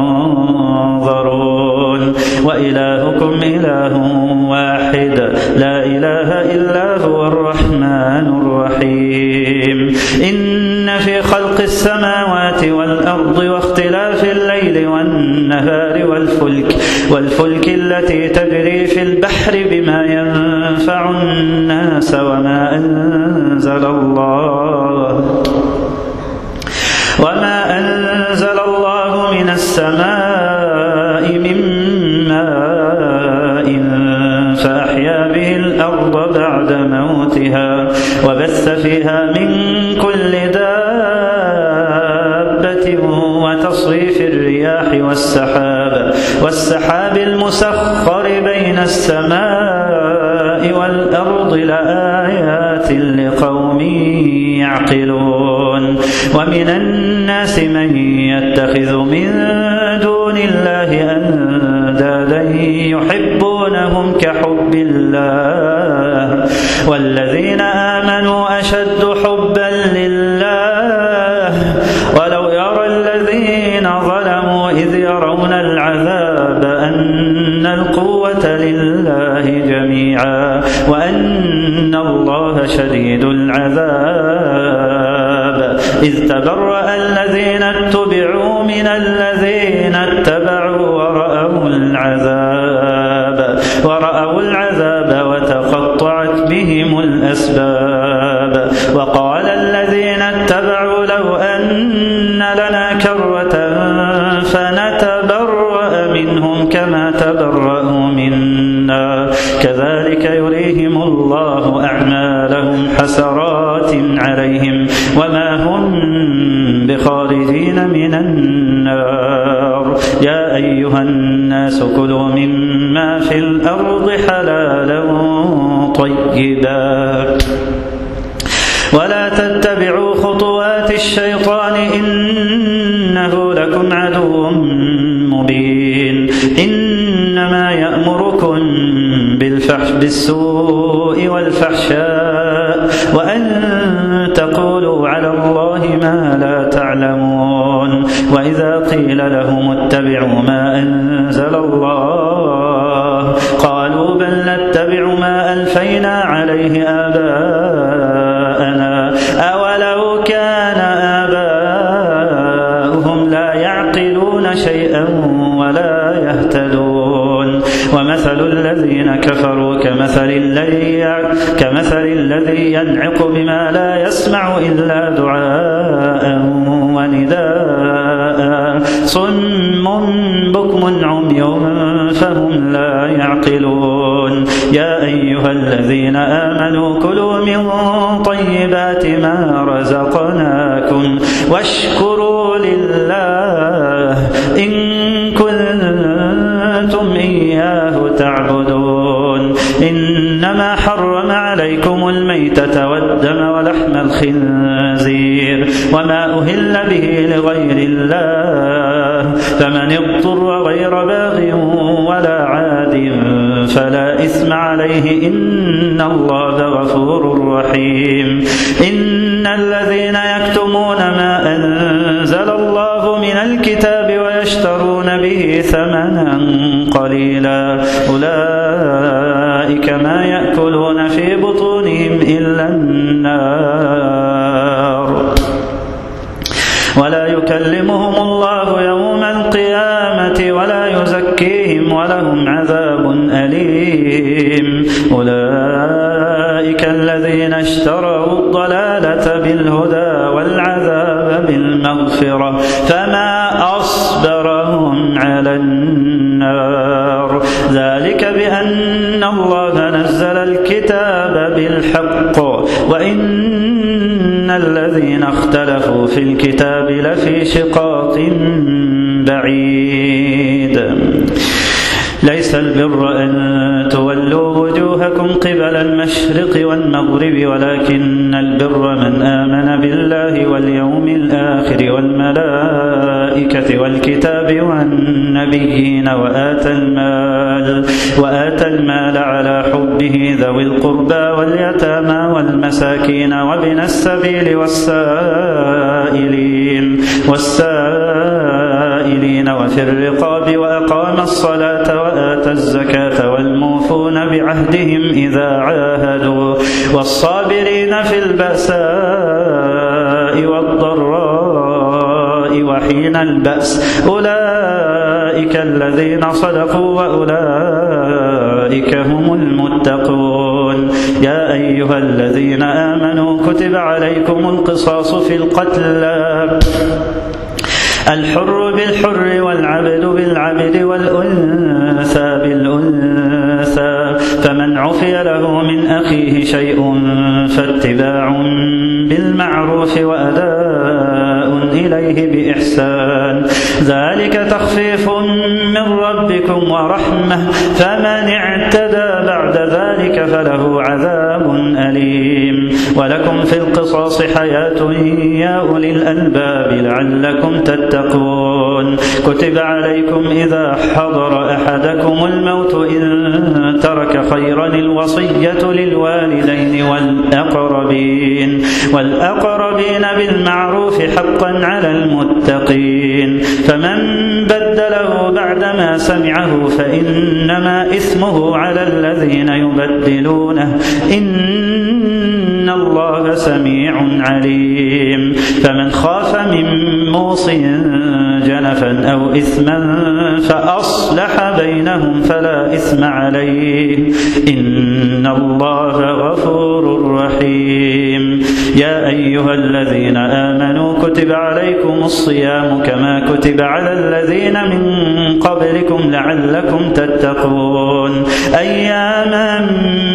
ينظرون وإلهكم إله واحد لا إله إلا هو الرحمن الرحيم إن في خلق السماوات والأرض واختلاف الليل والنهار والفلك التي تجري في البحر بما ينفع الناس وما أنزل الله من السماء من ماء فأحيا به الأرض بعد موتها وبث فيها من كل دابة وتصريف الرياح والسحاب المسخر بين السماء والأرض لآيات لقوم يعقلون ومن الناس من يتخذ من دون الله أندادا يحبونهم كحب الله والذين آمنوا أشد حبا لله ولو يرى الذين ظلموا إذ يرون العذاب أن القوة لله جميعا وأن الله شديد العذاب إذ تبرأ الذين اتبعوا من الذين اتبعوا ورأوا العذاب وتقطعت بهم الأسباب العذاب. وقال الذين اتبعوا لو أن لنا كرة فنتبرأ منهم كما تبرأوا منا كذلك يريهم الله أعمالهم حسرات عليهم وما هم بخارجين من النار. يا أيها الناس كلوا مما في الأرض حلالا طيبا ولا تتبعوا خطوات الشيطان إنه لكم عدو مبين. إنما يأمركم بالسوء والفحشاء وأن تقولوا على الله ما لا تعلمون. وإذا قيل لهم اتبعوا ما أنزل الله قالوا بل نتبع ما ألفينا عليه آباءنا أولو كان آباؤهم لا يعقلون شيئا ولا يهتدون. ومثل الذين كفروا كمثل الذي ينعق بما لا يسمع إلا دعاء ونداء صم بكم عمي فهم لا يعقلون. يا أيها الذين آمنوا كلوا من طيبات ما رزقناكم واشكروا لله إن كنتم إياه تعبدون. إنما حرم عليكم الميتة والدم ولحم الخنزير وما أهل به لغير الله فمن اضطر غير باغ ولا عاد فلا إثم عليه إن الله غفور رحيم. إن الذين يكتمون ما أنزل الله من الكتاب ويشترون به ثمنا قليلا أولئك ما يأكلون في بطونهم إلا النار ولا يكلمهم الله يوم القيامة ولا يزكيهم ولهم عذاب أليم. أولئك الذين اشتروا الضلالة بالهدى والعذاب بالمغفرة فما أصبرهم على النار. ذلك بأن الله نزل الكتاب بالحق وإن الذين اختلفوا في الكتاب لفي شقاق بعيد. ليس البر أن تولوا وجوهكم قبل المشرق والمغرب ولكن البر من آمن بالله واليوم الآخر والملائكة والكتاب والنبيين وآتى المال على حبه ذوي القربى واليتامى والمساكين وابن السبيل والسائلين وفي الرقاب وأقام الصلاة وآتى الزكاة والموفون بعهدهم إذا عاهدوا والصابرين في البأساء والضراء وحين البأس أولئك الذين صدقوا وأولئك هم المتقون. يا أيها الذين آمنوا كتب عليكم القصاص في القتلى الحر بالحر والعبد بالعبد والأنثى بالأنثى فمن عفي له من أخيه شيء فاتباع بالمعروف وأداء إليه بإحسان ذلك تخفيف من ربكم ورحمة فمن اعتدى بعد ذلك فله عذاب أليم. ولكم في القصاص حياة يا أولي الألباب لعلكم تتقون. كتب عليكم إذا حضر أحدكم الموت إن ترك خيرا الوصية للوالدين والأقربين بالمعروف حقا على المتقين. فمن بدله بعدما سمعه فإنما إثمه على الذين يبدلونه إن الله سميع عليم. فمن خاف من موص جنفا أو إثما فأصلح بينهم فلا إثم عليه إن الله غفور رحيم. يا أيها الذين آمنوا كتب عليكم الصيام كما كتب على الذين من قبلكم لعلكم تتقون أياما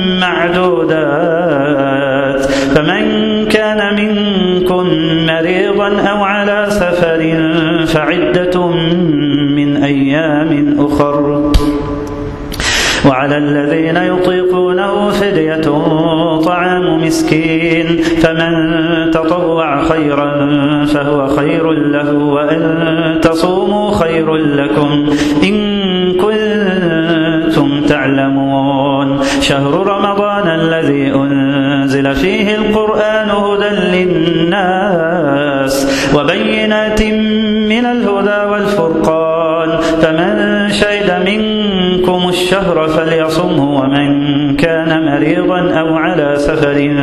معدودات فمن كان منكم مريضا أو على سفر فعدة من أيام أخر وعلى الذين يطيقونه فدية طعام مسكين فمن تطوع خيرا فهو خير له وأن تصوموا خير لكم إن كنتم تعلمون شهر رمضان الذي أنزل فيه القرآن هدى للناس وبينات من الهدى والفرقان فمن شهد منكم الشهر فليصمه ومن كان مريضا أو على سفر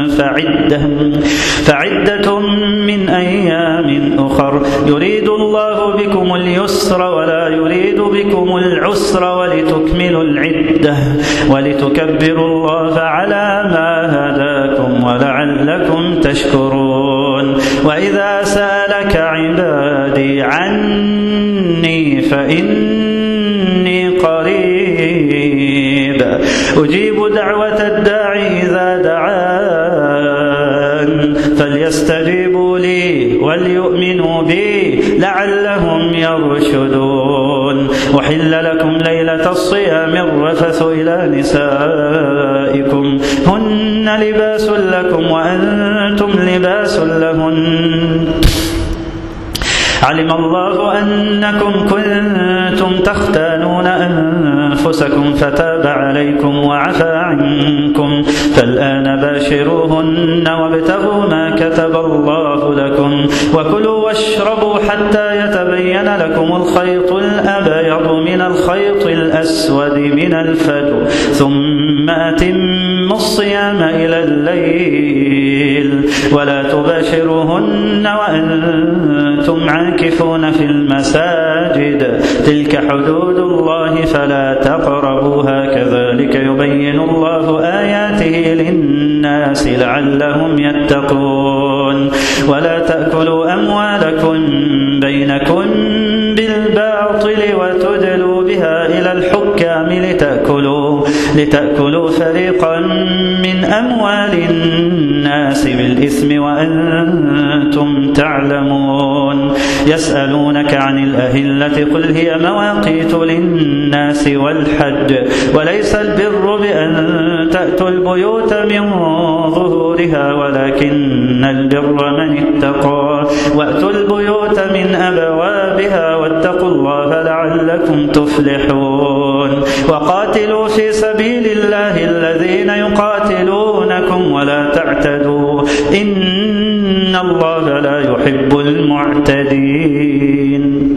فعدة من أيام أخر يريد الله بكم اليسر ولا يريد بكم العسر ولتكملوا العدة ولتكبروا الله على ما هداكم ولعلكم تشكرون وإذا سألك عبادي عني فإني قريب أجيب دعوة الداعي إذا دعان فليستجيبوا لي وليؤمنوا بي لعلهم يرشدون أحل لكم ليلة الصيام الرفث إلى نسائكم هن لباس لكم وأنتم لباس لهن علم الله أنكم كنتم تختانون أنفسكم فتاب عليكم وعفى عنكم فالآن باشروهن وابتغوا ما كتب الله لكم وكلوا واشربوا حتى يتبين لكم الخيط الأبيض من الخيط الأسود من الفجر ثم أتموا الصيام إلى الليل ولا تباشروهن وأنتم عاكفون في المساجد تلك حدود الله فلا تقربوها كذلك يبين الله آياته للناس لعلهم يتقون ولا تأكلوا أموالكم بينكم بالباطل وتدلوا بها إلى الحكام لتأكلوا فريقا من أموال الناس بالإثم وأنتم تعلمون يسألونك عن الأهلة قل هي مواقيت للناس والحج وليس البر بأن تأتوا البيوت من ظهورها ولكن البر من اتقى وأتوا البيوت من أبوابها واتقوا الله لعلكم تفلحون وقاتلوا في سبيل الله الذين يقاتلونكم ولا تعتدوا إن الله لا يحب المعتدين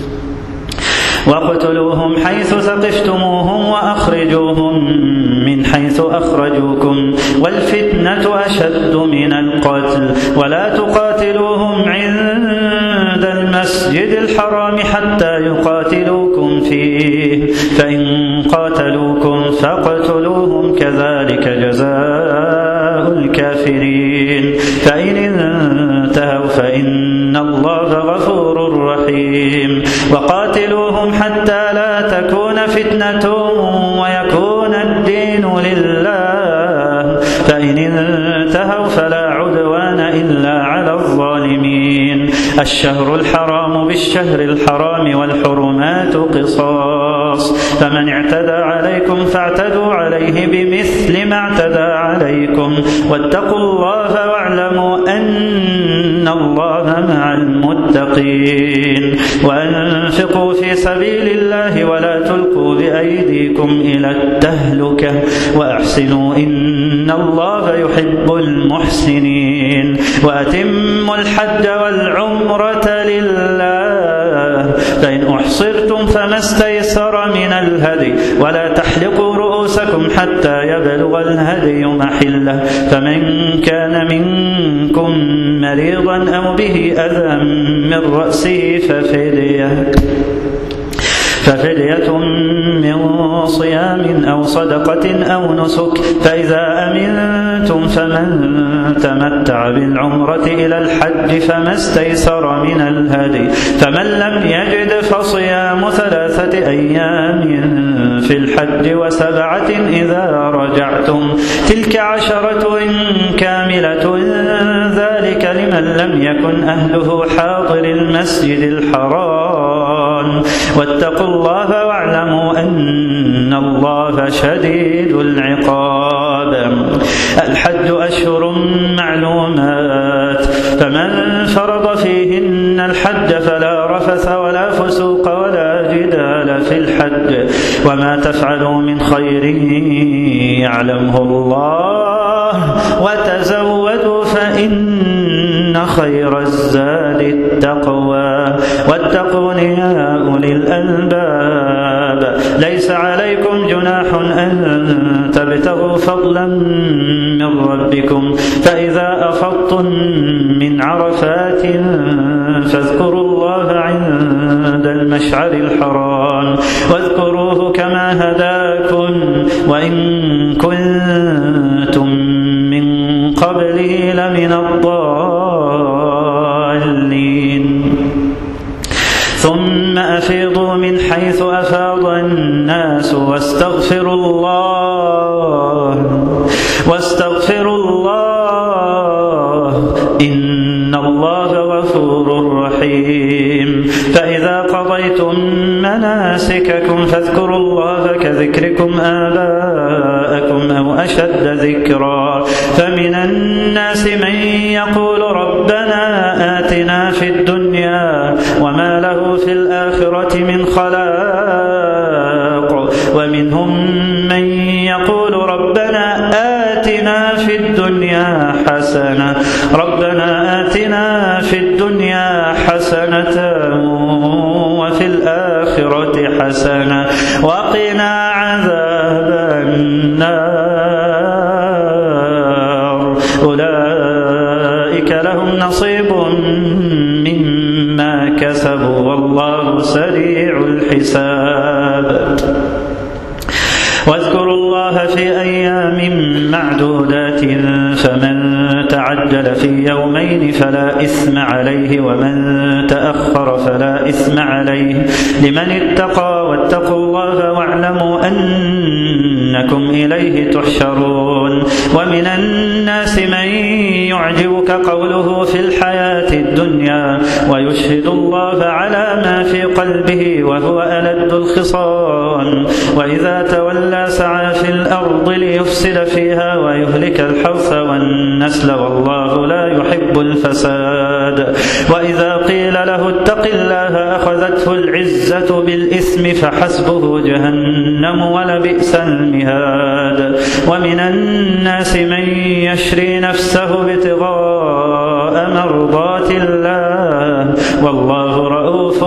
واقتلوهم حيث ثقفتموهم وأخرجوهم من حيث أخرجوكم والفتنة أشد من القتل ولا تقاتلوهم عند المسجد الحرام حتى يقاتلوكم فيه فإن قاتلوكم فاقتلوهم كذلك جزاء الكافرين فإن انتهوا فإن الله غفور رحيم وقاتلوهم حتى لا تكون فتنة ويكون الدين لله فإن انتهوا فلا عدوان إلا على الظالمين الشهر الحرام بالشهر الحرام والحرمات قصاص فمن اعتدى عليكم فاعتدوا عليه بمثل ما اعتدى عليكم واتقوا الله واعلموا أن الله مع المتقين وأنفقوا في سبيل الله ولا تلقوا بأيديكم إلى التهلكة وأحسنوا إن الله يحب المحسنين وأتموا الحج والعمرة لله فإن أحصرتم فما استيسر من الهدي ولا تحلقوا رؤوسكم حتى يبلغ الهدي محله فمن كان منكم مريضا أو به أذى من رأسه ففدية من صيام أو صدقة أو نسك فإذا أمنتم أحسنتم فمن تمتع بالعمرة إلى الحج فما استيسر من الهدي فمن لم يجد فصيام 3 أيام في الحج و7 إذا رجعتم تلك 10 كاملة ذلك لمن لم يكن أهله حاضر المسجد الحرام واتقوا الله واعلموا أن الله شديد العقاب. الحج أشهر معلومات فمن فرض فيهن الحج فلا رفث ولا فسوق ولا جدال في الحج وما تفعلوا من خير يعلمه الله وتزودوا فإن خير الزاد التقوى واتقون يا أولي الألباب. ليس عليكم جناح أن تبتغوا فضلا من ربكم فإذا أفضتم من عرفات فاذكروا الله عند المشعر الحرام واذكروه كما هداكم وإن كنتم من قبله لمن الضالين. ثم أفيضوا من حيث أفاض الناس واستغفروا الله إن الله غفور رحيم. فإذا قضيتم مناسككم فاذكروا الله كذكركم آباءكم أو أشد ذكرا فمن الناس من يقول ربنا آتنا في الدنيا وما له في الآخرة من خلاق ومنهم من يقول ربنا آتنا في الدنيا حسنة وفي الآخرة حسنة وقنا عذاب النار أولئك لهم نصيب مما كسبوا والله سريع الحساب. واذكروا الله في أيام معدودات فمن تعجل في يومين فلا إثم عليه ومن تأخر فلا إثم عليه لمن اتقى واتقوا الله واعلموا أنكم إليه تحشرون. ومن الناس من يعجبك قوله في الحياة الدنيا ويشهد الله على ما في قلبه وهو ألد الخصام وإذا تولى سعى في الأرض ليفسد فيها ويهلك الحرث والنسل والله لا يحب الفساد. وإذا قيل له اتق الله أخذته العزة بالإثم فحسبه جهنم ولبئس المهاد. ومن الناس من يشري نفسه ابتغاء مرضات الله والله رؤوف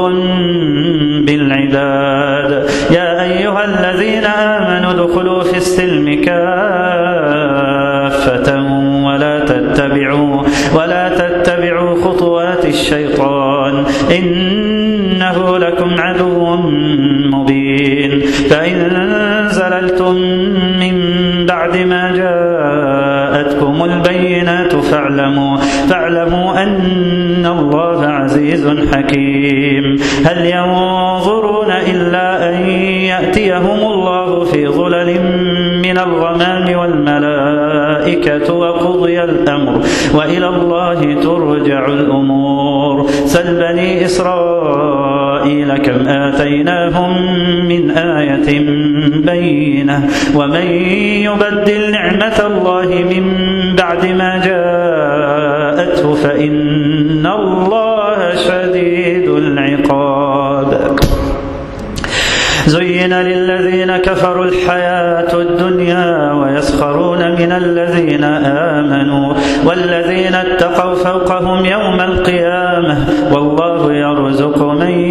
بالعباد. يا أيها الذين آمنوا ادخلوا في السلم كافة ولا تتبعوا خطوات الشيطان إنه لكم عدو مبين. فإن زللتم من بعد ما جاءتكم البينات فاعلموا أن الله عزيز حكيم. هل ينظرون إلا أن يأتيهم الله في ظلل من الغمام والملائكة وقضي الأمر وإلى الله ترجع الأمور. سل بني إسرائيل كم آتيناهم من آية بينة ومن يبدل نعمة الله من بعد ما جاءته فإن الله شديد العقاب. زين للذين كفروا الحياة الدنيا ويسخرون من الذين آمنوا والذين اتقوا فوقهم يوم القيامة والله يرزق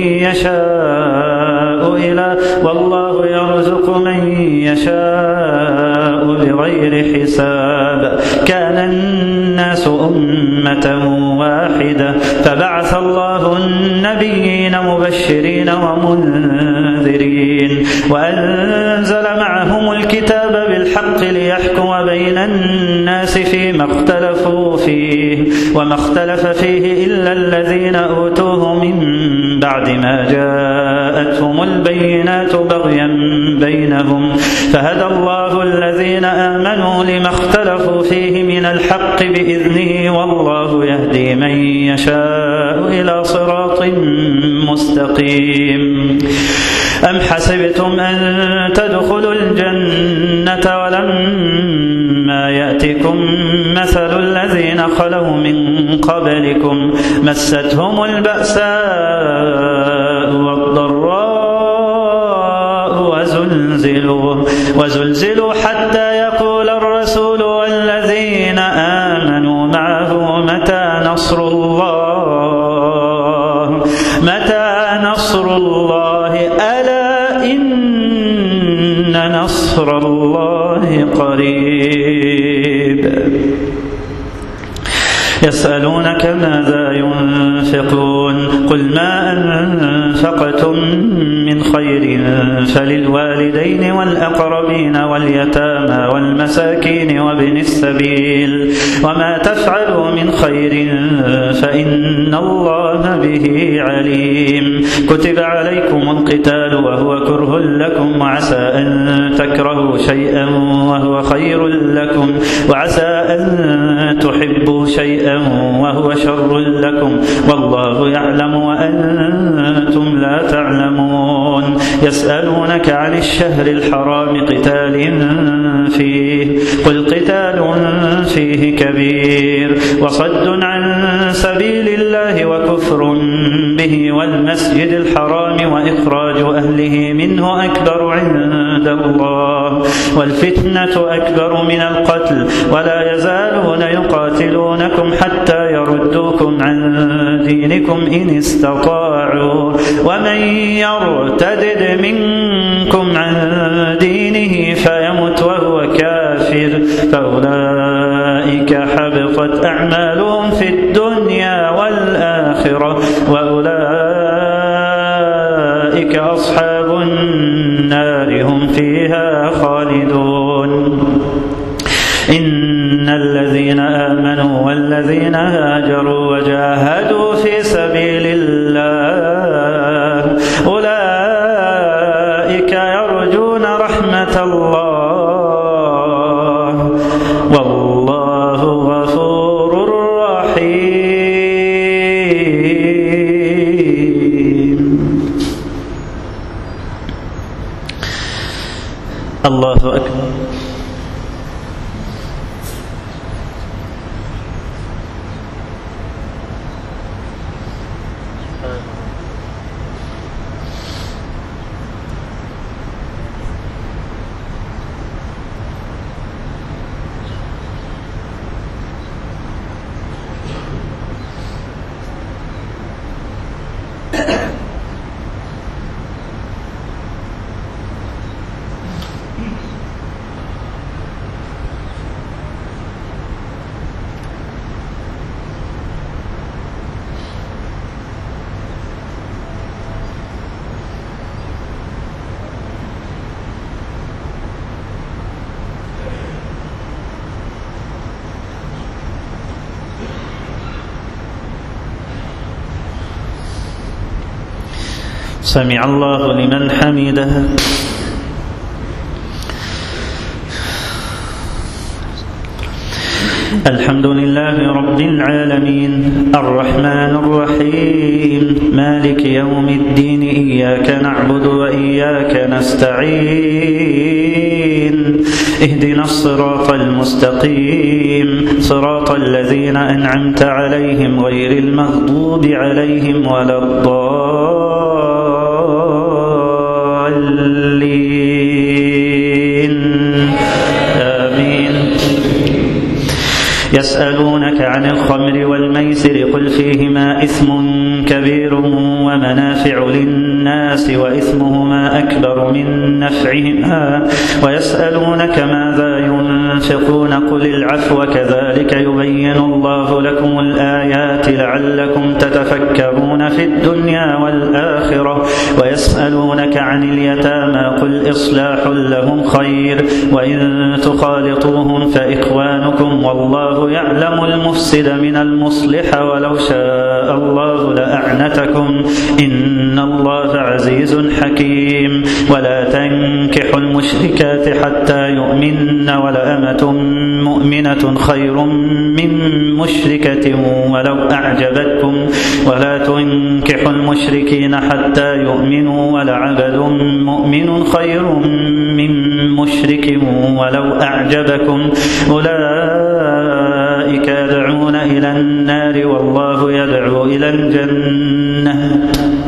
من يشاء بغير حساب. كان الناس أمة واحدة فبعث الله النبيين مبشرين ومنذرين وأنزل معهم الكتاب بالحق بالحق ليحكم بين الناس فيما اختلفوا فيه وما اختلف فيه إلا الذين أوتوه من بعد ما جاءتهم البينات بغيا بينهم فهدى الله الذين آمنوا لما اختلفوا فيه من الحق بإذنه والله يهدي من يشاء إلى صراط مستقيم. أم حسبتم أن تدخلوا الجنة ولما يأتكم مثل الذين خلوا من قبلكم مستهم البأساء والضراء وزلزلوا حتى يقول الرسول والذين آمنوا معه متى نصر الله ألا إن نصر الله قريب. يسألونك ماذا ينفقون قل ما أنفقتم من خير فللوالدين والأقربين واليتامى والمساكين وابن السبيل وما تفعلوا من خير فإن الله به عليم. كتب عليكم القتال وهو كره لكم وعسى أن تكرهوا شيئا وهو خير لكم وعسى أن تحبوا شيئا وهو شر لكم والله يعلم وأنتم لا تعلمون. يسألونك عن الشهر الحرام قتال فيه قل قتال فيه كبير وصد عن سبيل الله وكفر به والمسجد الحرام وإخراج أهله منه أكبر عند الله والفتنة أكبر من القتل ولا يزالون يقاتلونكم حتى يردوكم عن دينكم إن استطاعوا ومن يرتدد منكم عن دينه فيمت وهو كافر فأولئك حبطت أعمالهم في الدنيا والآخرة وأولئك أصحاب النار هم فيها خالدون. إن الذين آمنوا والذين هاجروا وجاهدوا في سبيل الله أولئك يرجون رحمة الله والله غفور رحيم. الله أكبر. سمع الله لمن حمده. الحمد لله رب العالمين الرحمن الرحيم مالك يوم الدين إياك نعبد وإياك نستعين اهدنا الصراط المستقيم صراط الذين أنعمت عليهم غير المغضوب عليهم ولا الضالين آمين. يسألونك عن الخمر والميسر قل فيهما إثم كبير ومنافع للناس وإثمهما أكبر من نفعهما ويسألونك ماذا ينفقون تنفقون قل العفو كذلك يبين الله لكم الآيات لعلكم تتفكرون في الدنيا والآخرة ويسألونك عن اليتامى قل إصلاح لهم خير وإن تخالطوهم فإخوانكم والله يعلم المفسد من المصلح ولو شاء الله لأعنتكم إن الله عزيز حكيم ولا تنكحوا المشركات حتى يؤمن ولأمة مؤمنة خير من مشركة ولو أعجبتكم ولا تنكحوا المشركين حتى يؤمنوا ولعبد مؤمن خير من مشرك ولو أعجبكم أولئك يدعون إلى النار والله يدعو إلى الجنة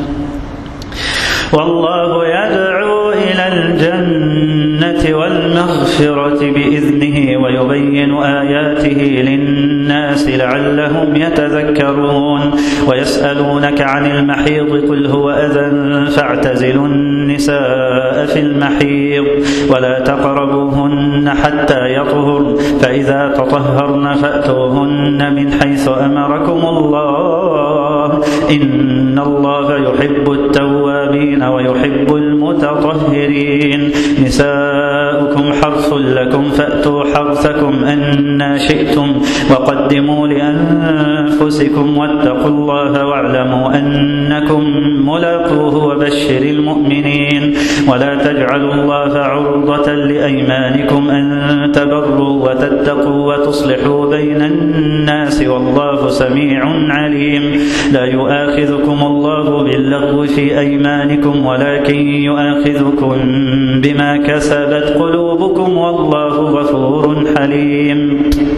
والمغفرة بإذنه ويبين آياته للناس لعلهم يتذكرون ويسألونك عن المحيض قل هو أذى فاعتزلوا النساء في المحيض ولا تقربوهن حتى يطهرن فإذا تطهرن فأتوهن من حيث أمركم الله إن الله يحب التوابين ويحب المتطهرين نساؤكم حرث لكم فأتوا حرثكم أنى شئتم وقدموا لأنفسكم واتقوا الله واعلموا أنكم ملاقوه وبشر المؤمنين ولا تجعلوا الله عرضة لأيمانكم أن تبروا وتتقوا وتصلحوا بين الناس والله سميع عليم لا يؤاخذكم الله باللغو في أيمانكم ولكن يؤاخذكم بما كسبت قلوبكم والله غفور حليم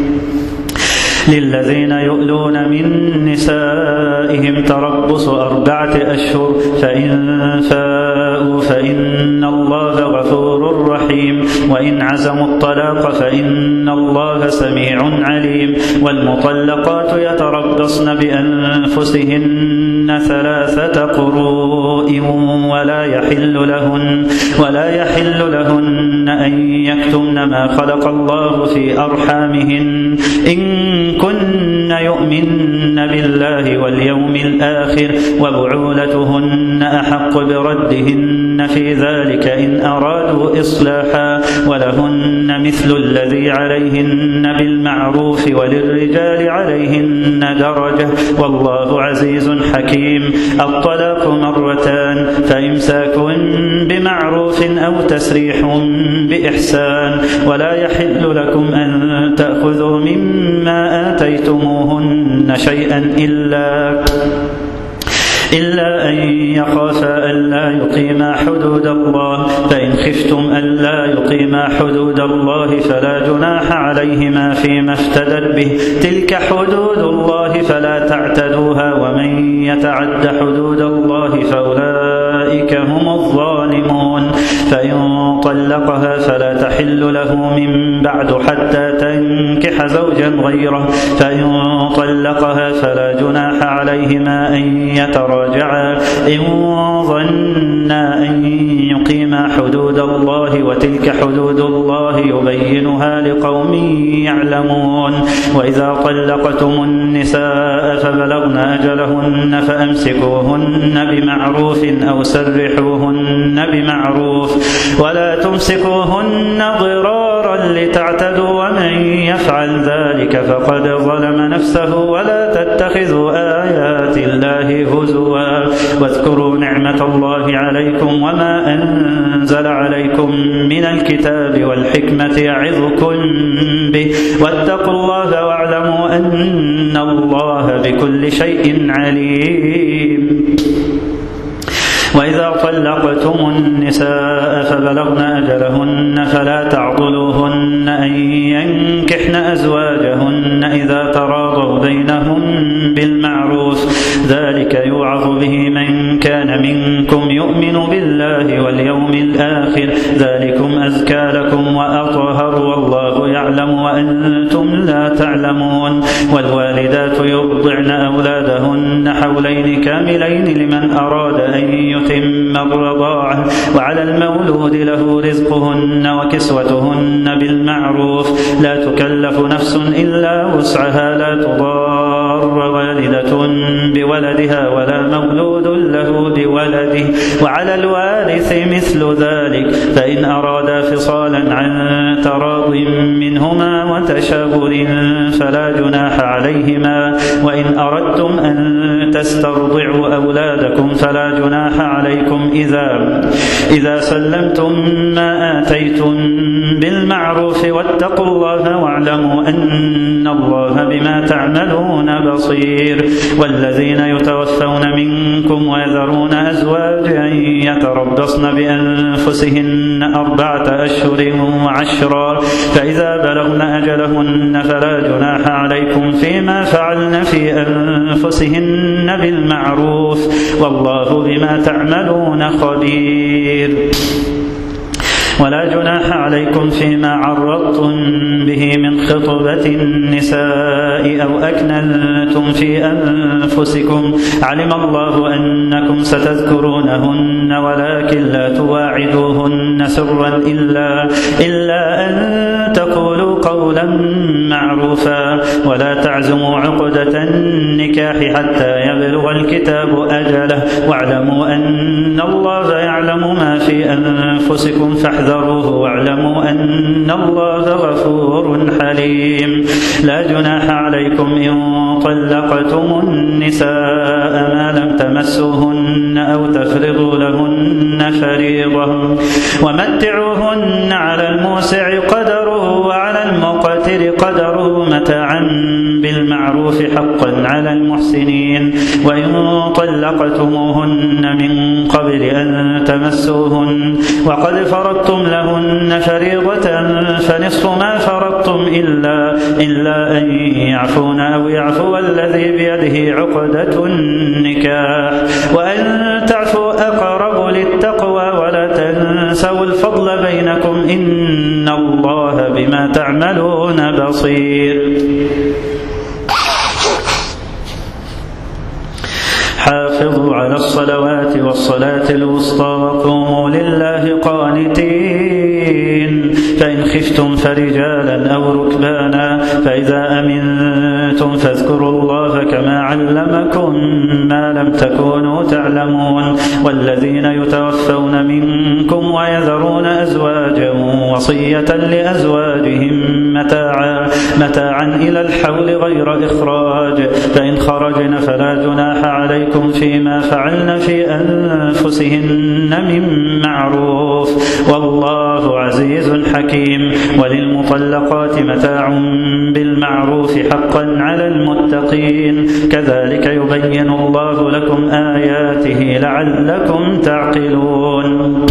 للذين يؤلون من نسائهم تربص 4 أشهر فإن فاءوا فإن الله غفور رحيم وإن عزموا الطلاق فإن الله سميع عليم والمطلقات يتربصن بأنفسهن 3 قروء ولا يحل لهن أن يكتمن ما خلق الله في أرحامهن إن كن يؤمن بالله واليوم الآخر وبعولتهن أحق بردهن في ذلك إن أرادوا إصلاحا ولهن مثل الذي عليهن بالمعروف وللرجال عليهن درجة والله عزيز حكيم الطلاق 2 فإمساك بمعروف أو تسريح بإحسان ولا يحل لكم أن تأخذوا مما آتيتموهن شيئا إلا أن يخافا ألا يقيما حدود الله فإن خفتم ألا يقيما حدود الله فلا جناح عليهما فيما افتدت به تلك حدود الله فلا تعتدوها ومن يتعد حدود الله فأولئك هم الظالمون فإن طلقها فلا تحل له من بعد حتى تنكح زوجا غيره فإن طلقها فلا جناح عليهما أن يتراجعا إن ظنا أن يقيما حدود الله وتلك حدود الله يبينها لقوم يعلمون وإذا طلقتم النساء فبلغن أجلهن فأمسكوهن بمعروف أو سرحوهن بمعروف ولا تمسكوهن ضرارا لتعتدوا ومن يفعل ذلك فقد ظلم نفسه ولا تتخذوا آيات الله هزوا واذكروا نعمة الله عليكم وما أنزل عليكم من الكتاب والحكمة يعظكم به واتقوا الله واعلموا أن الله بكل شيء عليم وإذا طلقتم النساء فبلغن أجلهن فلا تعضلوهن أن ينكحن أزواجهن أولادهن إذا تراضوا بينهم بالمعروف ذلك يوعظ به من كان منكم يؤمن بالله واليوم الآخر ذلكم أزكى لكم وأطهر والله يعلم وأنتم لا تعلمون. والوالدات يرضعن أولادهن حولين كاملين لمن أراد أن يتم الرضاعة وعلى المولود له رزقهن وكسوتهن بالمعروف لا تكلف نفس إلا وسعها لا تضار والدة بولدها ولا مولود له بولده وعلى الوارث مثل ذلك فإن أرادا فصالا عن تراض منهما وتشاور فلا جناح عليهما. وإن أردتم أن تسترضعوا أولادكم فلا جناح عليكم إذا سلمتم ما آتيتم بالمعروف واتقوا الله واعلموا أن الله بما تعملون بصير. والذين يتوفون منكم ويذرون أزواجا يتربصن بأنفسهن 4 أشهر و10 فإذا بلغن أجلهن فلا جناح عليكم فيما فعلن في أنفسهن بالمعروف والله بما تعملون خبير. ولا جناح عليكم فيما عرضتم به من خطبة النساء أو أكننتم في أنفسكم علم الله أنكم ستذكرونهن ولكن لا تواعدوهن سرا إلا أن تقولوا قولا معروفا ولا تعزموا عقدة النكاح حتى يبلغ الكتاب أجله واعلموا أن الله يعلم ما في أنفسكم فاحذروه واعلموا أن الله غفور حليم. لا جناح عليكم إن طلقتم النساء ما لم تمسوهن أو تفرضوا لهن فريضة ومتعوهن على الموسع قدره وعلى المقتر قدره متاعا بالمعروف حقا على المحسنين. وإن طلقتموهن من قبل أن تمسوهن وقد فرضتم لهن فريضة فنصف ما فرضتم إلا أن يعفون أو يعفو الذي بيده عقدة النكاح وأن تعفوا أقرب للتقوى ولا تنسوا الفضل بينكم إن الله بما تعملون بصير. حافظوا على الصلوات والصلاة الوسطى وقوموا لله قانتين فإن خفتم فرجالا أو ركبانا فإذا أمنتم فاذكروا الله كما علمكم ما لم تكونوا تعلمون. والذين يتوفون منكم ويذرون أزواجا وصية لأزواجهم متاعا إلى الحول غير إخراج فإن خرجن فلا جناح عليكم فيما فعلن في أنفسهن من معروف والله عزيز حكيم. وللمطلقات متاع بالمعروف حقا على المتقين كذلك يبين الله لكم آياته لعلكم تعقلون.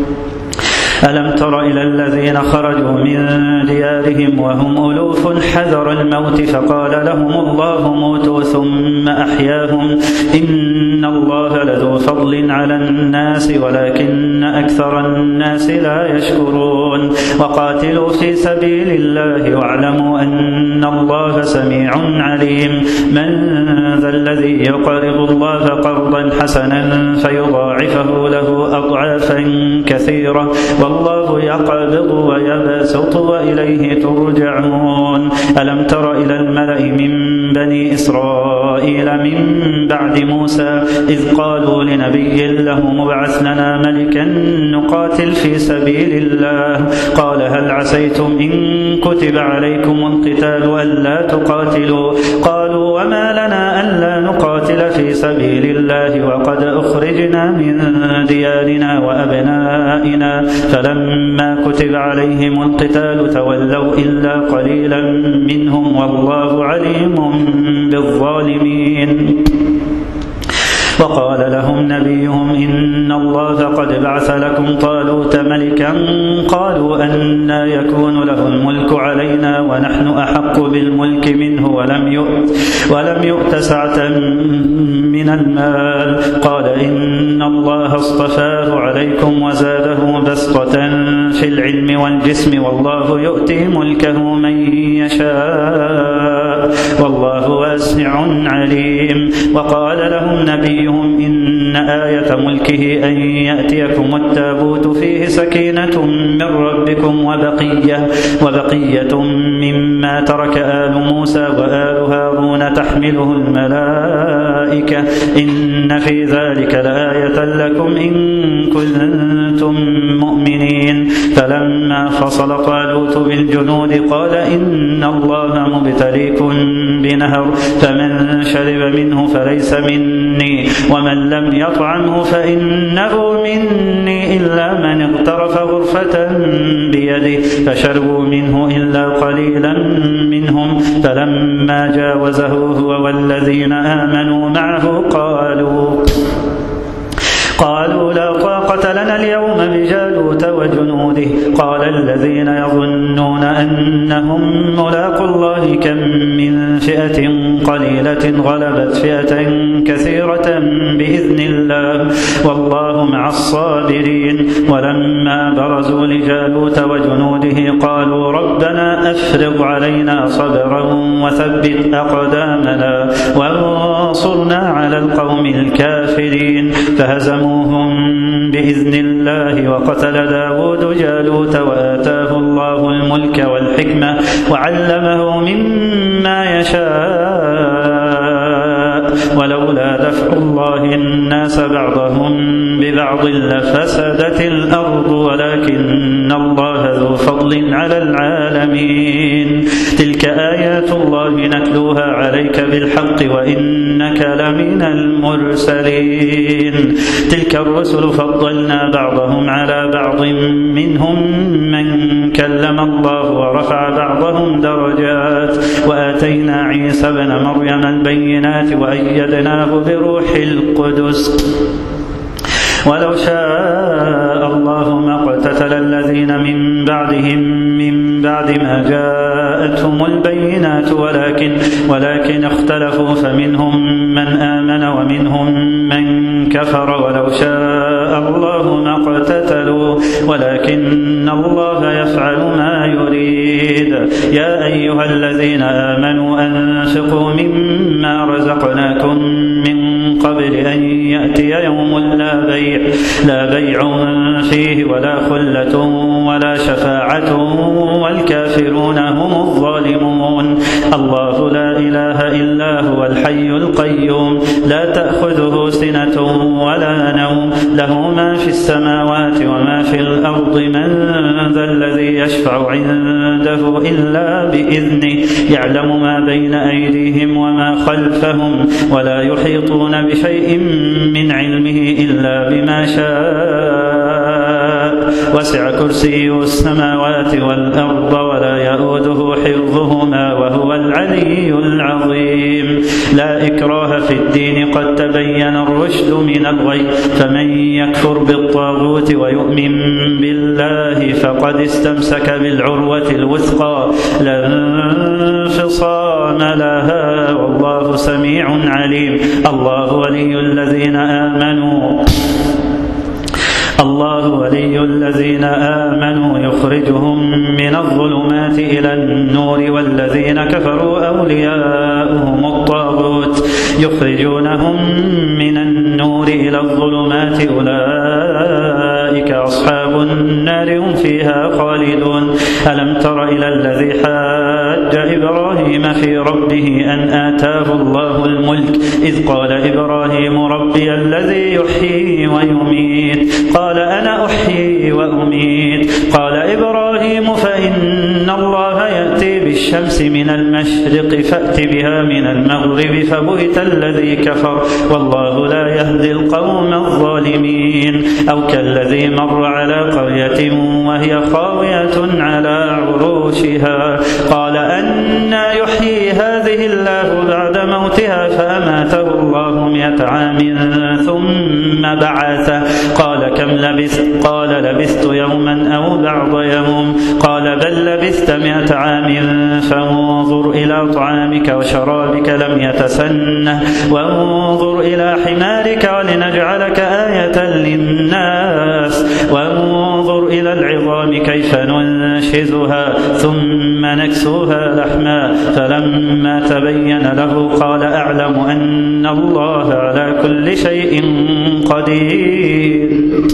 ألم تر إلى الذين خرجوا من ديارهم وهم ألوف حذر الموت فقال لهم الله موتوا ثم أحياهم إن الله لذو فضل على الناس ولكن أكثر الناس لا يشكرون. وقاتلوا في سبيل الله واعلموا أن الله سميع عليم. من ذا الذي يقرض الله قرضا حسنا فيضاعفه له أضعافا كثيرة والله يقبض ويبسط وإليه ترجعون. ألم تر إلى الملأ من بني إسرائيل من بعد موسى إذ قالوا لنبي له مبعث لنا ملكا نقاتل في سبيل الله قال هل عسيتم إن كتب عليكم القتال ألا تقاتلوا قالوا وما لنا ألا نقاتل في سبيل الله وقد أخرجنا من ديارنا وأبنائنا فلما كتب عليهم القتال تولوا إلا قليلا منهم والله عليم بالظالمين. وقال لهم نبيهم إن الله قد بعث لكم طالوت ملكا قالوا أنى يكون له الملك علينا ونحن أحق بالملك منه ولم يؤت سعة من المال قال إن الله اصطفاه عليكم وزاده بسطة في العلم والجسم والله يؤتي ملكه من يشاء والله واسع عليم. وقال لهم نبيهم إن آية ملكه أن يأتيكم التابوت فيه سكينة من ربكم وبقية مما ترك آل موسى وآل هارون تحمله الملائكة إن في ذلك لآية لكم إن كنتم مؤمنين. فلما فصل طالوت بالجنود قال إن الله مبتليكم بنهر فمن شرب منه فليس مني ومن لم يطعمه فإنه مني إلا من اغترف غرفة بيده فشربوا منه إلا قليلا منهم. فلما جاوزه هو والذين آمنوا معه قالوا لا طاقة لنا اليوم بجالوت وجنوده. قال الذين يظنون أنهم ملاقو الله كم من فئة قليلة غلبت فئة كثيرة بإذن الله والله مع الصابرين. ولما برزوا لجالوت وجنوده قالوا ربنا أفرغ علينا صبرا وثبت أقدامنا وانصرنا على القوم الكافرين. فهزموهم بإذن الله وقتل داود جالوت وآتاه الله الملك والحكمة وعلمه مما يشاء ولولا دفع الله الناس بعضهم ببعض لفسدت الأرض ولكن الله ذو فضل على العالمين. تلك آيات الله نتلوها عليك بالحق وإنك لمن المرسلين. تلك الرسل فضلنا بعضهم على بعض منهم من كلم الله ورفع بعضهم درجات وآتينا عيسى ابن مريم البينات وأيدناه بروح القدس ولو شاء الله ما اقتتل الذين من بعدهم من بعد ما جاءتهم البينات ولكن اختلفوا فمنهم من آمن ومنهم من كفر ولو شاء الله ما اقتتلوا ولكن الله يفعل ما يريد. يا أيها الذين آمنوا أنفقوا مما رزقناكم من قبل أن يأتي يوم لا بيع فيه ولا خلة ولا شفاعة والكافرون هم الظالمون. الله لا إله إلا هو الحي القيوم لا تأخذه سنة ولا نوم له ما في السماوات وما في الأرض من ذا الذي يشفع عنده إلا بإذنه يعلم ما بين أيديهم وما خلفهم ولا يحيطون بشيء من علمه إلا بما شاء وسع كرسيه السماوات والأرض ولا يؤوده حفظهما وهو العلي العظيم. لا إكراه في الدين قد تبين الرشد من الغي فمن يكفر بالطاغوت ويؤمن بالله فقد استمسك بالعروة الوثقى لا انفصام لها والله سميع عليم. الله ولي الذين آمنوا يخرجهم من الظلمات إلى النور والذين كفروا أولياؤهم الطاغوت يخرجونهم من النور إلى الظلمات أولئك أصحاب النار هم فيها خالدون. ألم تر إلى الذي حاج إبراهيم في ربه أن آتاه الله الملك إذ قال إبراهيم ربي الذي يحيي ويميت قال أنا أحيي وأميت قال إبراهيم فإن الله يأتي الشمس من المشرق فأت بها من المغرب فبهت الذي كفر والله لا يهدي القوم الظالمين. أو كالذي مر على قرية وهي خاوية على عروشها قال أنى يحيي هذه الله بعد موتها فأماته الله 100 عام ثم بعثه قال كم لبثت؟ قال لبثت يوما أو بعض يوم قال بل لبثت 100 عام فانظر إلى طعامك وشرابك لم يتسنه وانظر إلى حمارك ولنجعلك آية للناس وانظر إلى العظام كيف ننشزها ثم نكسوها لحما فلما تبين له قال أعلم أن الله على كل شيء قدير.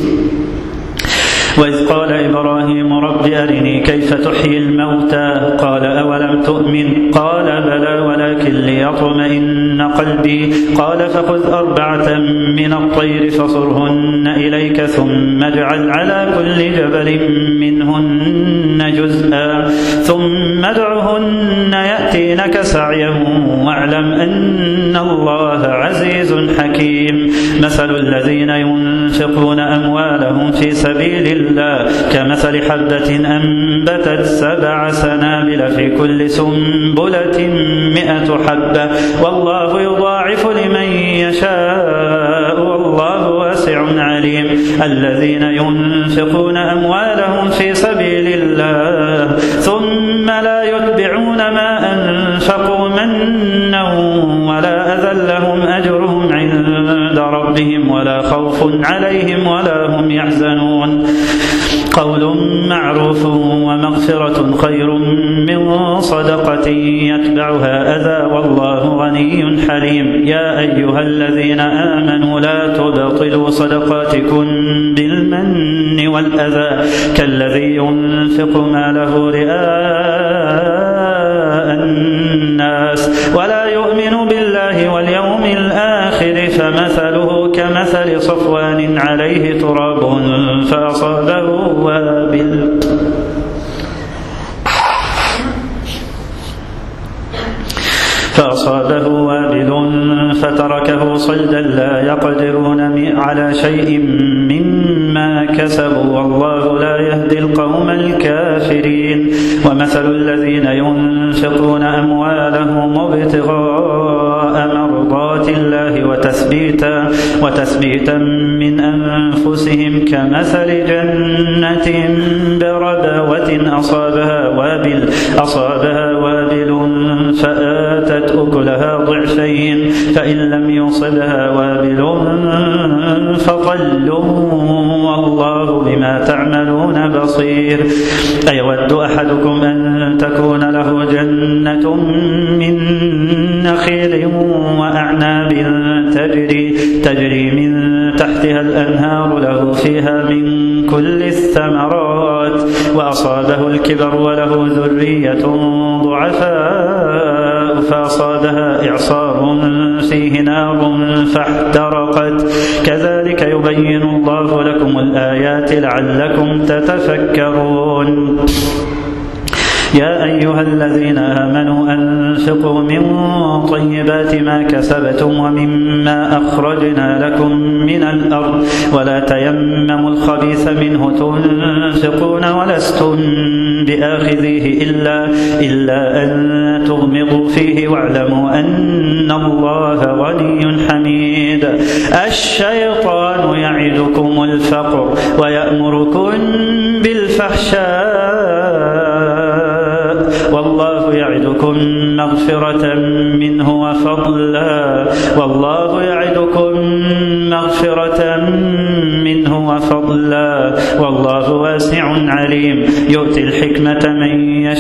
وإذ قال إبراهيم رب أرني كيف تحيي الموتى قال أولم تؤمن قال بلى ولكن ليطمئن قلبي قال فخذ 4 من الطير فصرهن إليك ثم اجعل على كل جبل منهن جزءا ثم ادعهن يأتينك سعيا واعلم أن الله عزيز حكيم. مثل الذين ينفقون أموالهم في سبيل الله كمثل حبة أنبتت 7 سنابل في كل سنبلة 100 حبة والله يضاعف لمن يشاء والله واسع عليم. الذين ينفقون أموالهم في سبيل الله ثم لا يتبعون ما أنفقوا منا ولا أذى لهم أجرهم عند ربهم ولا خوف عليهم ولا هم يحزنون. قول معروف ومغفرة خير من صدقة يتبعها أذى والله غني حليم. يا أيها الذين آمنوا لا تبطلوا صدقاتكم بالمن والأذى كالذي ينفق ماله رئاء الناس ولا يؤمن بالله واليوم الآخر فمثله كمثل صفوان عليه تراب فأصابه وابل فتركه صلدا لا يقدرون على شيء مما كسبوا والله لا يهدي القوم الكافرين. ومثل الذين ينفقون أموالهم ابتغاء مرضات الله وتثبيتا من أنفسهم كمثل جنة بربوة أصابها وابل فآتت أكلها ضعفين فإن لم يصبها وابل فطل والله بما تعملون بصير. أيود أحدكم أن تكون له جنة من نخيل وأعناب تجري من تحتها الأنهار له فيها من كل الثمرات وأصابه الكبر وله ذرية ضعفاء فأصابها إعصار فيه نار فاحترقت كذلك يبين الله لكم الآيات لعلكم تتفكرون. يا أيها الذين آمنوا أنفقوا من طيبات ما كسبتم ومما أخرجنا لكم من الأرض ولا تيمموا الخبيث منه تنفقون ولستم بآخذيه إلا أن تغمضوا فيه واعلموا أن الله غني حميد. الشيطان يعدكم الفقر ويأمركم بالفحشاء والله يعدكم مغفرة منه وفضلا والله واسع عليم. يؤتي الحكمة من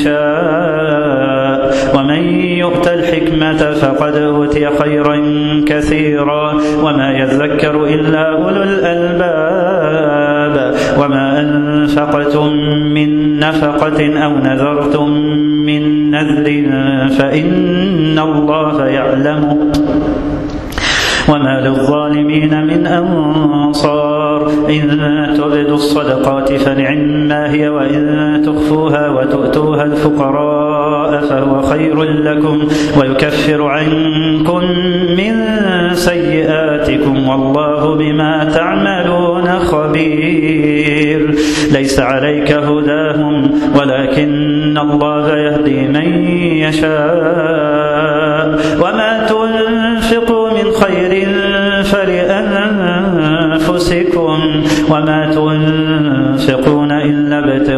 يشاء ومن يؤت الحكمة فقد أوتي خيرا كثيرا وما يذكر إلا أولو الألباب. وما أنفقتم من نفقة أو نذرتم من نذر فإن الله يعلمه وما للظالمين من أنصار. إن تبدوا الصدقات فنعما هي وإن تخفوها وتؤتوها الفقراء فهو خير لكم ويكفر عنكم من سيئاتكم والله بما تعملون خبير. ليس عليك هداهم ولكن الله يهدي من يشاء وما تنفقوا من خير فلأنفسكم وما تنفقون إلا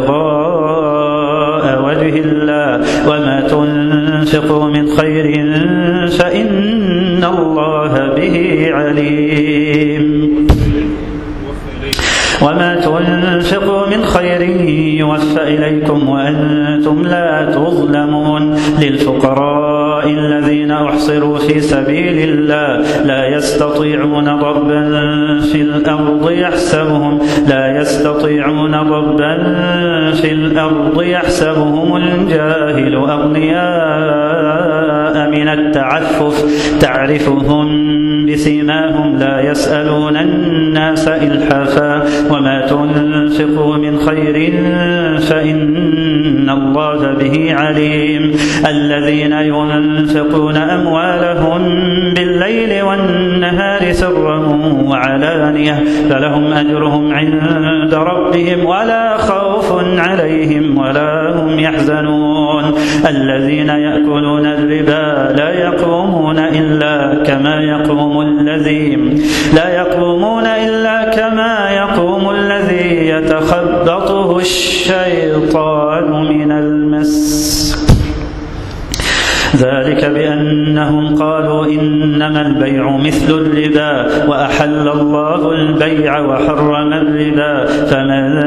ابتغاء وجه الله وما تنفقوا من خير فإن الله به عليم. وما تنفقوا من خير يوفى إليكم وأنتم لا تظلمون. للفقراء الذين أحصروا في سبيل الله لا يستطيعون ضربا في الأرض يحسبهم الجاهل أغنياء من التعفف تعرفهم بسيماهم لا يسألون الناس إلحافا وما تنفقوا من خير فإن الله به عليم. الذين ينفقون أموالهم بالليل والنهار سرا وعلانية فلهم أجرهم عند ربهم ولا خوف عليهم ولا هم يحزنون. الذين يأكلون الربا لا يقومون إلا كما يقوم الذي يتخبطه الشيطان من المس. ذلك بأنهم قالوا إنما البيع مثل الربا وأحل الله البيع وحرم الربا فمن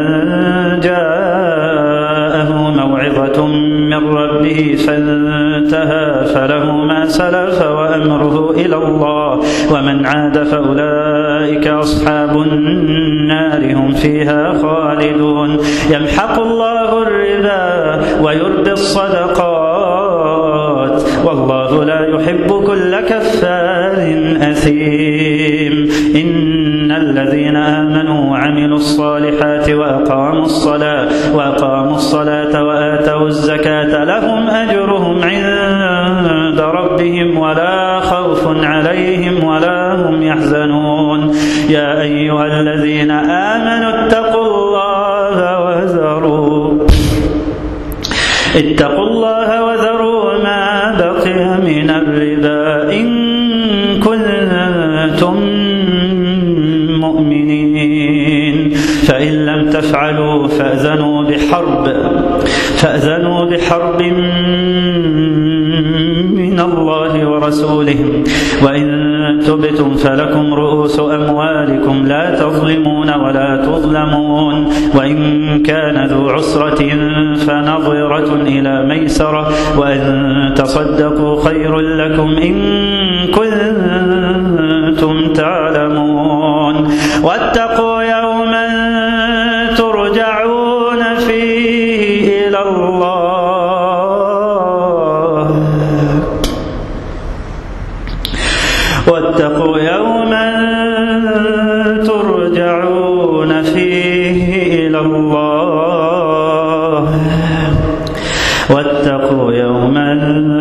جاءه موعظة من ربه فانتهى فله ما سلف وأمره إلى الله ومن عاد فأولئك أصحاب النار هم فيها خالدون. يمحق الله الربا ويربي الصدقات والله لا يحب كل كفار أثيم. إن الذين آمنوا وعملوا الصالحات وأقاموا الصلاة وآتوا الزكاة لهم أجرهم عند ربهم ولا خوف عليهم ولا هم يحزنون. يا أيها الذين آمنوا اتقوا الله وذروا ما بقي من الربا إن كنتم مؤمنين فإن لم تفعلوا فأذنوا بحرب من الله ورسوله وإن تبتم فلكم رؤوس أموالكم لا تظلمون ولا تظلمون. وإن كان ذو عسرة فنظرة إلى ميسرة وأن تصدقوا خير لكم إن كنتم تعلمون. واتقوا يوما ترجعون فيه إلى الله واتقوا يوما ترجعون فيه إلى الله واتقوا يوما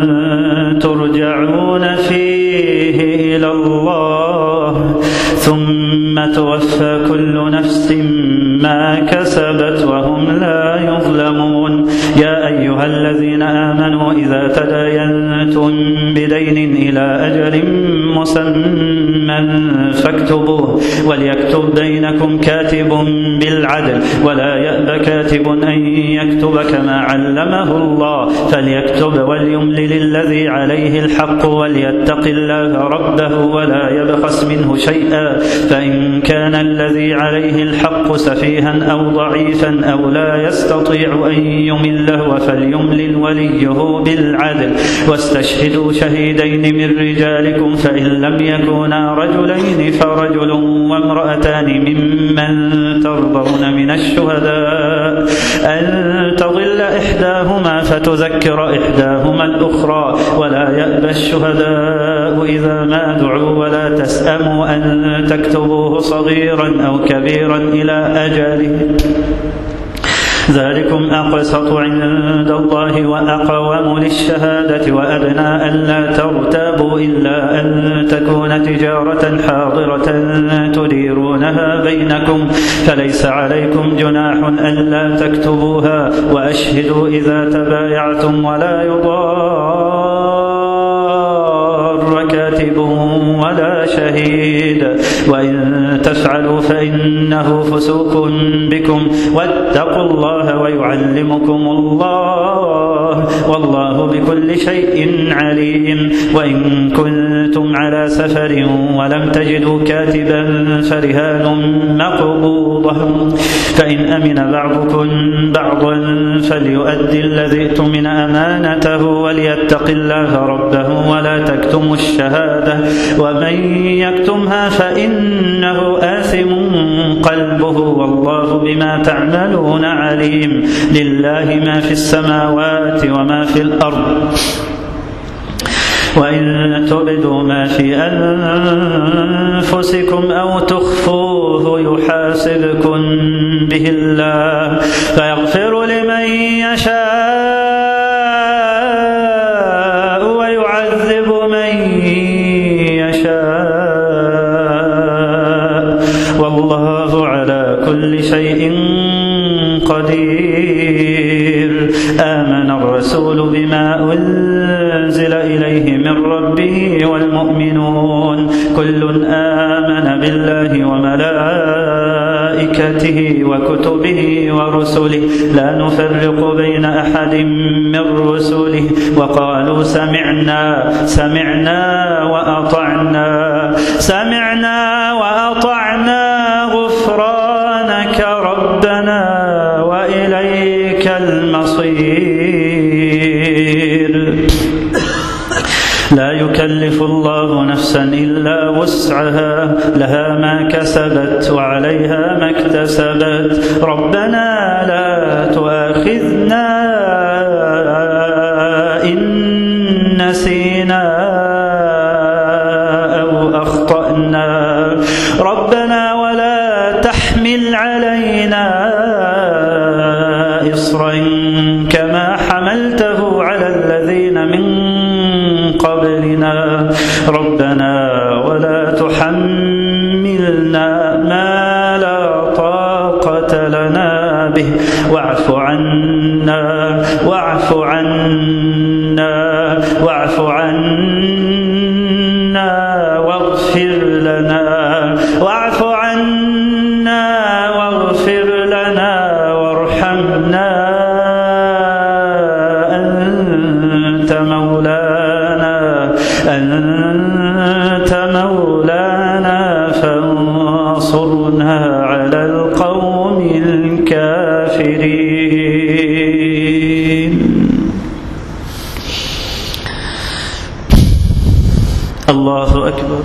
ترجعون فيه إلى الله ثم توفى كل نفس ما كسبت وهم لا يظلمون. يا أيها الذين آمنوا إذا تداينتم بدين إلى أجل مسمى فاكتبوه وليكتب بينكم كاتب بالعدل ولا يأب كاتب أن يكتب كما علمه الله فليكتب وليملل الذي عليه الحق وليتق الله ربه ولا يبخس منه شيئا فإن كان الذي عليه الحق سفيها أو ضعيفا أو لا يستطيع أن يمله فليملل وليه بالعدل واستشهدوا شهيدين من رجالكم فإن لم يكونا رجلين فرجل وامرأتان ممن ترضون من الشهداء أن تضل إحداهما فتذكر إحداهما الأخرى ولا يأبى الشهداء تنسوا إذا ما دعوا ولا تسأموا أن تكتبوه صغيرا أو كبيرا إلى أجله ذلكم أقسط عند الله وأقوم للشهادة وأدنى ألا ترتابوا إلا أن تكون تجارة حاضرة تديرونها بينكم فليس عليكم جناح ألا تكتبوها وأشهدوا إذا تبايعتم ولا يضار كاتب ولا شهيد وإن تفعلوا فإنه فسوق بكم واتقوا الله ويعلمكم الله والله بكل شيء عليم وإن كنتم على سفر ولم تجدوا كاتبا فرهان مقبوضة فإن أمن بعضكم بعضا فليؤدي الذي اؤتمن أمانته وليتق الله ربه ولا تكتموا الشهادة ومن يكتمها فإنه آثم قلبه والله بما تعملون عليم لله ما في السماوات وما في الأرض وإن تبدوا ما في أنفسكم أو تخفوه يحاسبكم به الله فيغفر لمن يشاء ويعذب من يشاء والله على كل شيء قدير آمن الرسول بما أنزل إليه من ربه والمؤمنون كل آمن بالله وملائكته وكتبه ورسله لا نفرق بين أحد من رسله وقالوا سمعنا وأطعنا غفرانك ربنا وإليك المصير لا يكلف الله نفسا إلا وسعها لها ما كسبت وعليها ما اكتسبت ربنا لا تؤاخذنا إن نسينا أو أخطأنا ربنا ولا تحمل علينا إصرا كما حملته على الذين من قبلنا ربنا ولا تحملنا ما لا طاقة لنا به واعف عنا واغفر لنا وارحمنا أنت مولانا فانصرنا على القوم الكافرين الله أكبر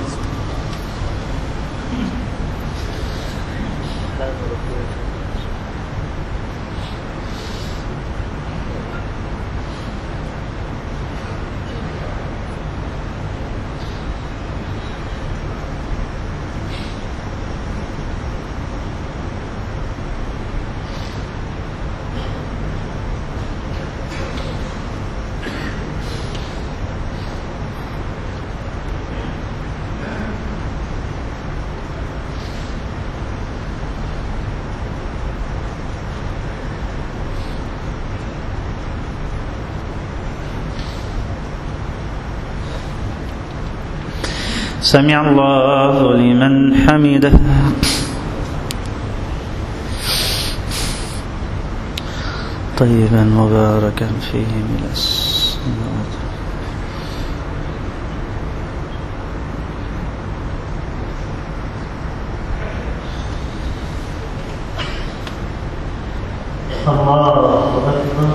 سمع الله لمن حمده طيبا مباركا فيه من السماوات الله أكبر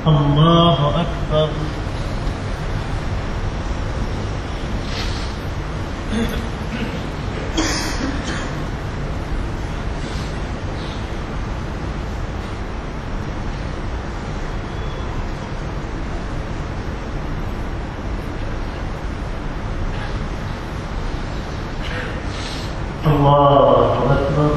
الله أكبر. الله أكبر.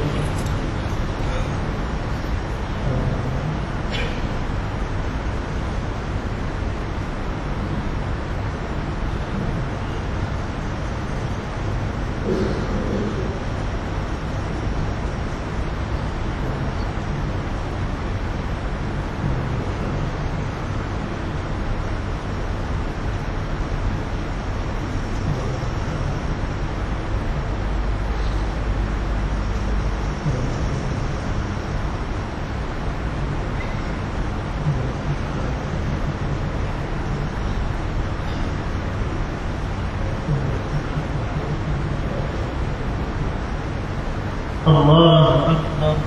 الله أكبر.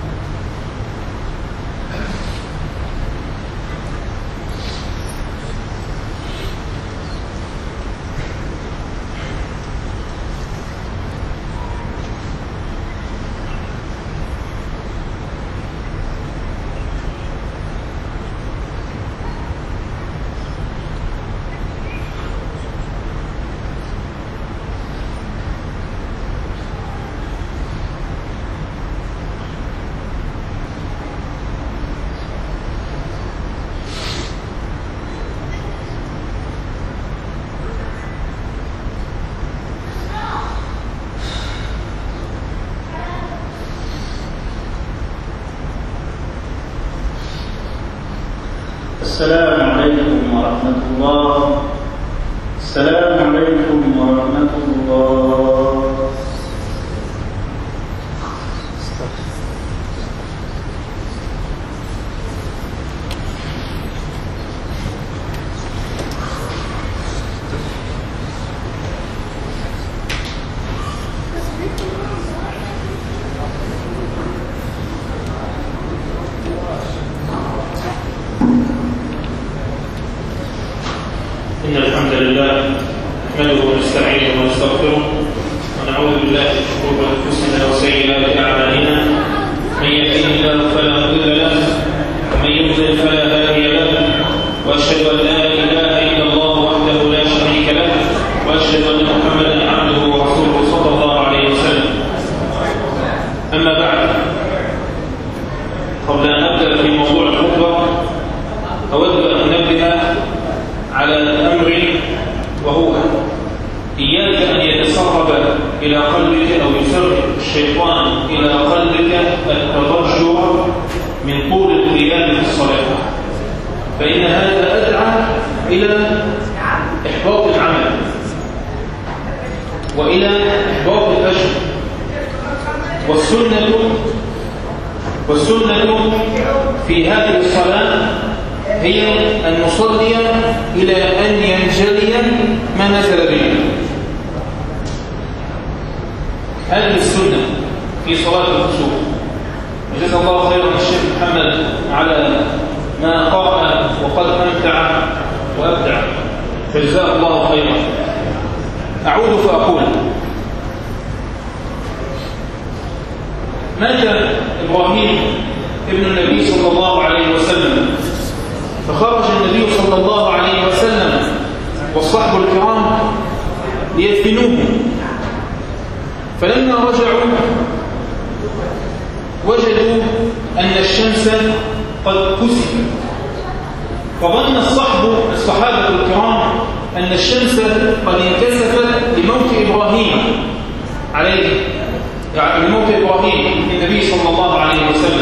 السلام عليكم ورحمة الله. السلام عليكم ورحمة الله. إن الحمد لله نحمده ونستعينه ونستغفره ونعوذ بالله من شرور أنفسنا وسيئات أعمالنا. من يهده الله فلا مضل له ومن يضلل فلا هادي له، وأشهد أن لا إله إلا الله وحده لا شريك له، وأشهد أن محمدا عبده ورسوله صلى الله عليه وسلم. أما بعد، قبل أن أبدأ في موضوع الخطبة أود أن أنبه على أمر، وهو إياك أن يتسرب إلى قلبك أو يسرب الشيطان إلى قلبك التضجر من طول القيام في الصلاة، فإن هذا أدعى إلى إحباط العمل وإلى إحباط الأجر. والسنة في هذه الصلاة هي أن نصلي إلى أن ينجلي ما نزل به. هذه السنة في صلاة الخشوع. وجزا الله خيرا الشيخ محمد على ما قرأ وقد أمتع وأبدع، فجزاه الله خيرا. أعود فأقول: مات إبراهيم ابن النبي صلى الله عليه وسلم، فخرج النبي صلى الله عليه وسلم والصحب الكرام ليدفنوه، فلما رجعوا وجدوا أن الشمس قد كسفت، فظن الصحابة الكرام أن الشمس قد انكسفت لموت إبراهيم النبي صلى الله عليه وسلم،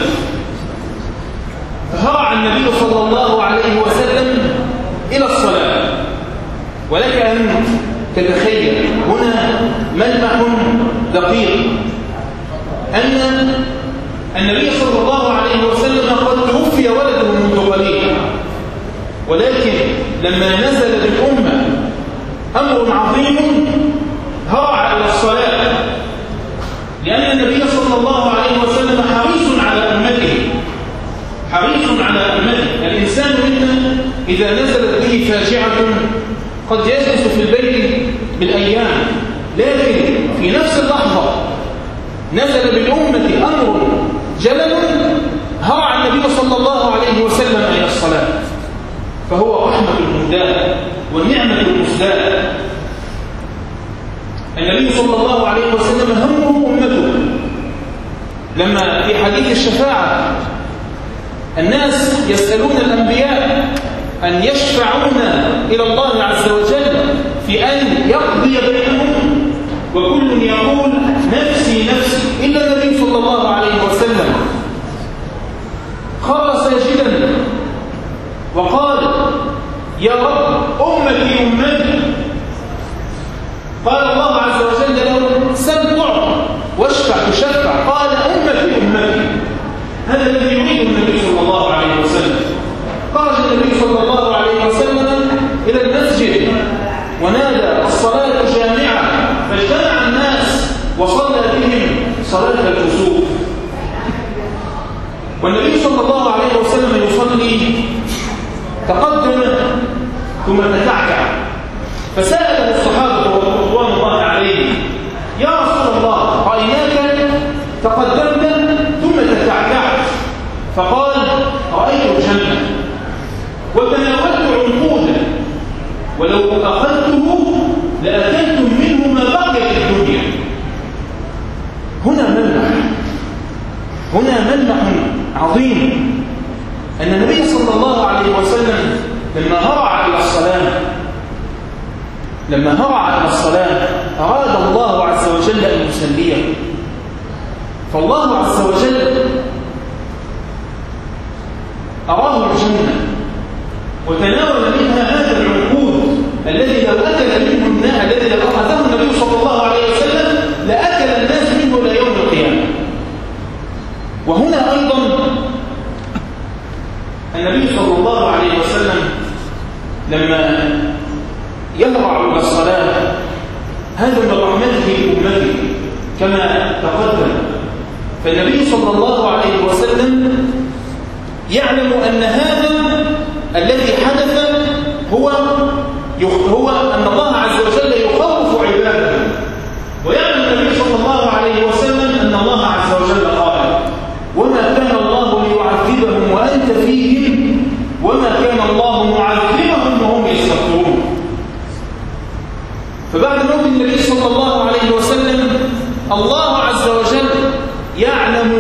فهرع النبي صلى الله عليه وسلم إلى الصلاة. ولك أن تتخيل هنا ملمح دقيق، أن النبي صلى الله عليه وسلم قد توفي ولده منذ قليل، ولكن لما نزل بالأمة أمر عظيم هرع إلى الصلاة، لأن النبي صلى الله عليه وسلم حريص على أمته. الإنسان منا قد يجلس في البيت بالأيام، لكن في نفس اللحظة نزل بالأمة أمر جلل هرع النبي صلى الله عليه وسلم إلى الصلاة، فهو رحمة المهداة والنعمة المسداة. النبي صلى الله عليه وسلم همه أمته. لما في حديث الشفاعة الناس يسألون الأنبياء أن يشفعون إلى الله عز وجل في أن يقضي بينهم، وكل يقول نفسي نفسي، إلا النبي صلى الله عليه وسلم خر ساجدا وقال يا رب أمتي أمتي. قال الله عز وجل له سل تعطى واشفع تشفع، قال أمتي أمتي. هذا الذي يريد النبي صلى الله عليه وسلم. خرج النبي صلى الله عليه وسلم إلى المسجد ونادى الصلاة جامعة، فاجتمع الناس وصلى بهم صلاة الكسوف. والنبي صلى الله عليه وسلم يصلي تقدم ثم تكعكع، فسأله الصحابة رضوان الله عليهم يا رسول الله رأيناك تقدمت ثم تكعكعت، فقال رأيت الجنة وتناولت عنقودا ولو أخذته لأكلتم منه ما بقي في الدنيا. هنا ملمح عظيم، أن النبي صلى الله عليه وسلم لما هرع إلى الصلاة أراد الله عز وجل أن يسليه، فالله عز وجل أراه الجنة وتناول منها هذا العنقود الذي لو أكل منه الناس، الذي لو أخذه النبي صلى الله عليه وسلم لأكل الناس منه إلى يوم القيامة. وهنا أيضا النبي صلى الله عليه وسلم لما يهرع إلى الصلاة هذا من رحمته أمته كما تقدم. فالنبي صلى الله عليه وسلم يعلم أن هذا الذي حدث هو أن الله عز وجل يخوف عباده، ويعلم النبي صلى الله عليه وسلم أن الله عز وجل قال وما كان الله ليعذبهم وأنت فيهم وما كان الله معذبهم وهم يستغفرون. فبعد موت النبي صلى الله عليه وسلم الله عز وجل يعلم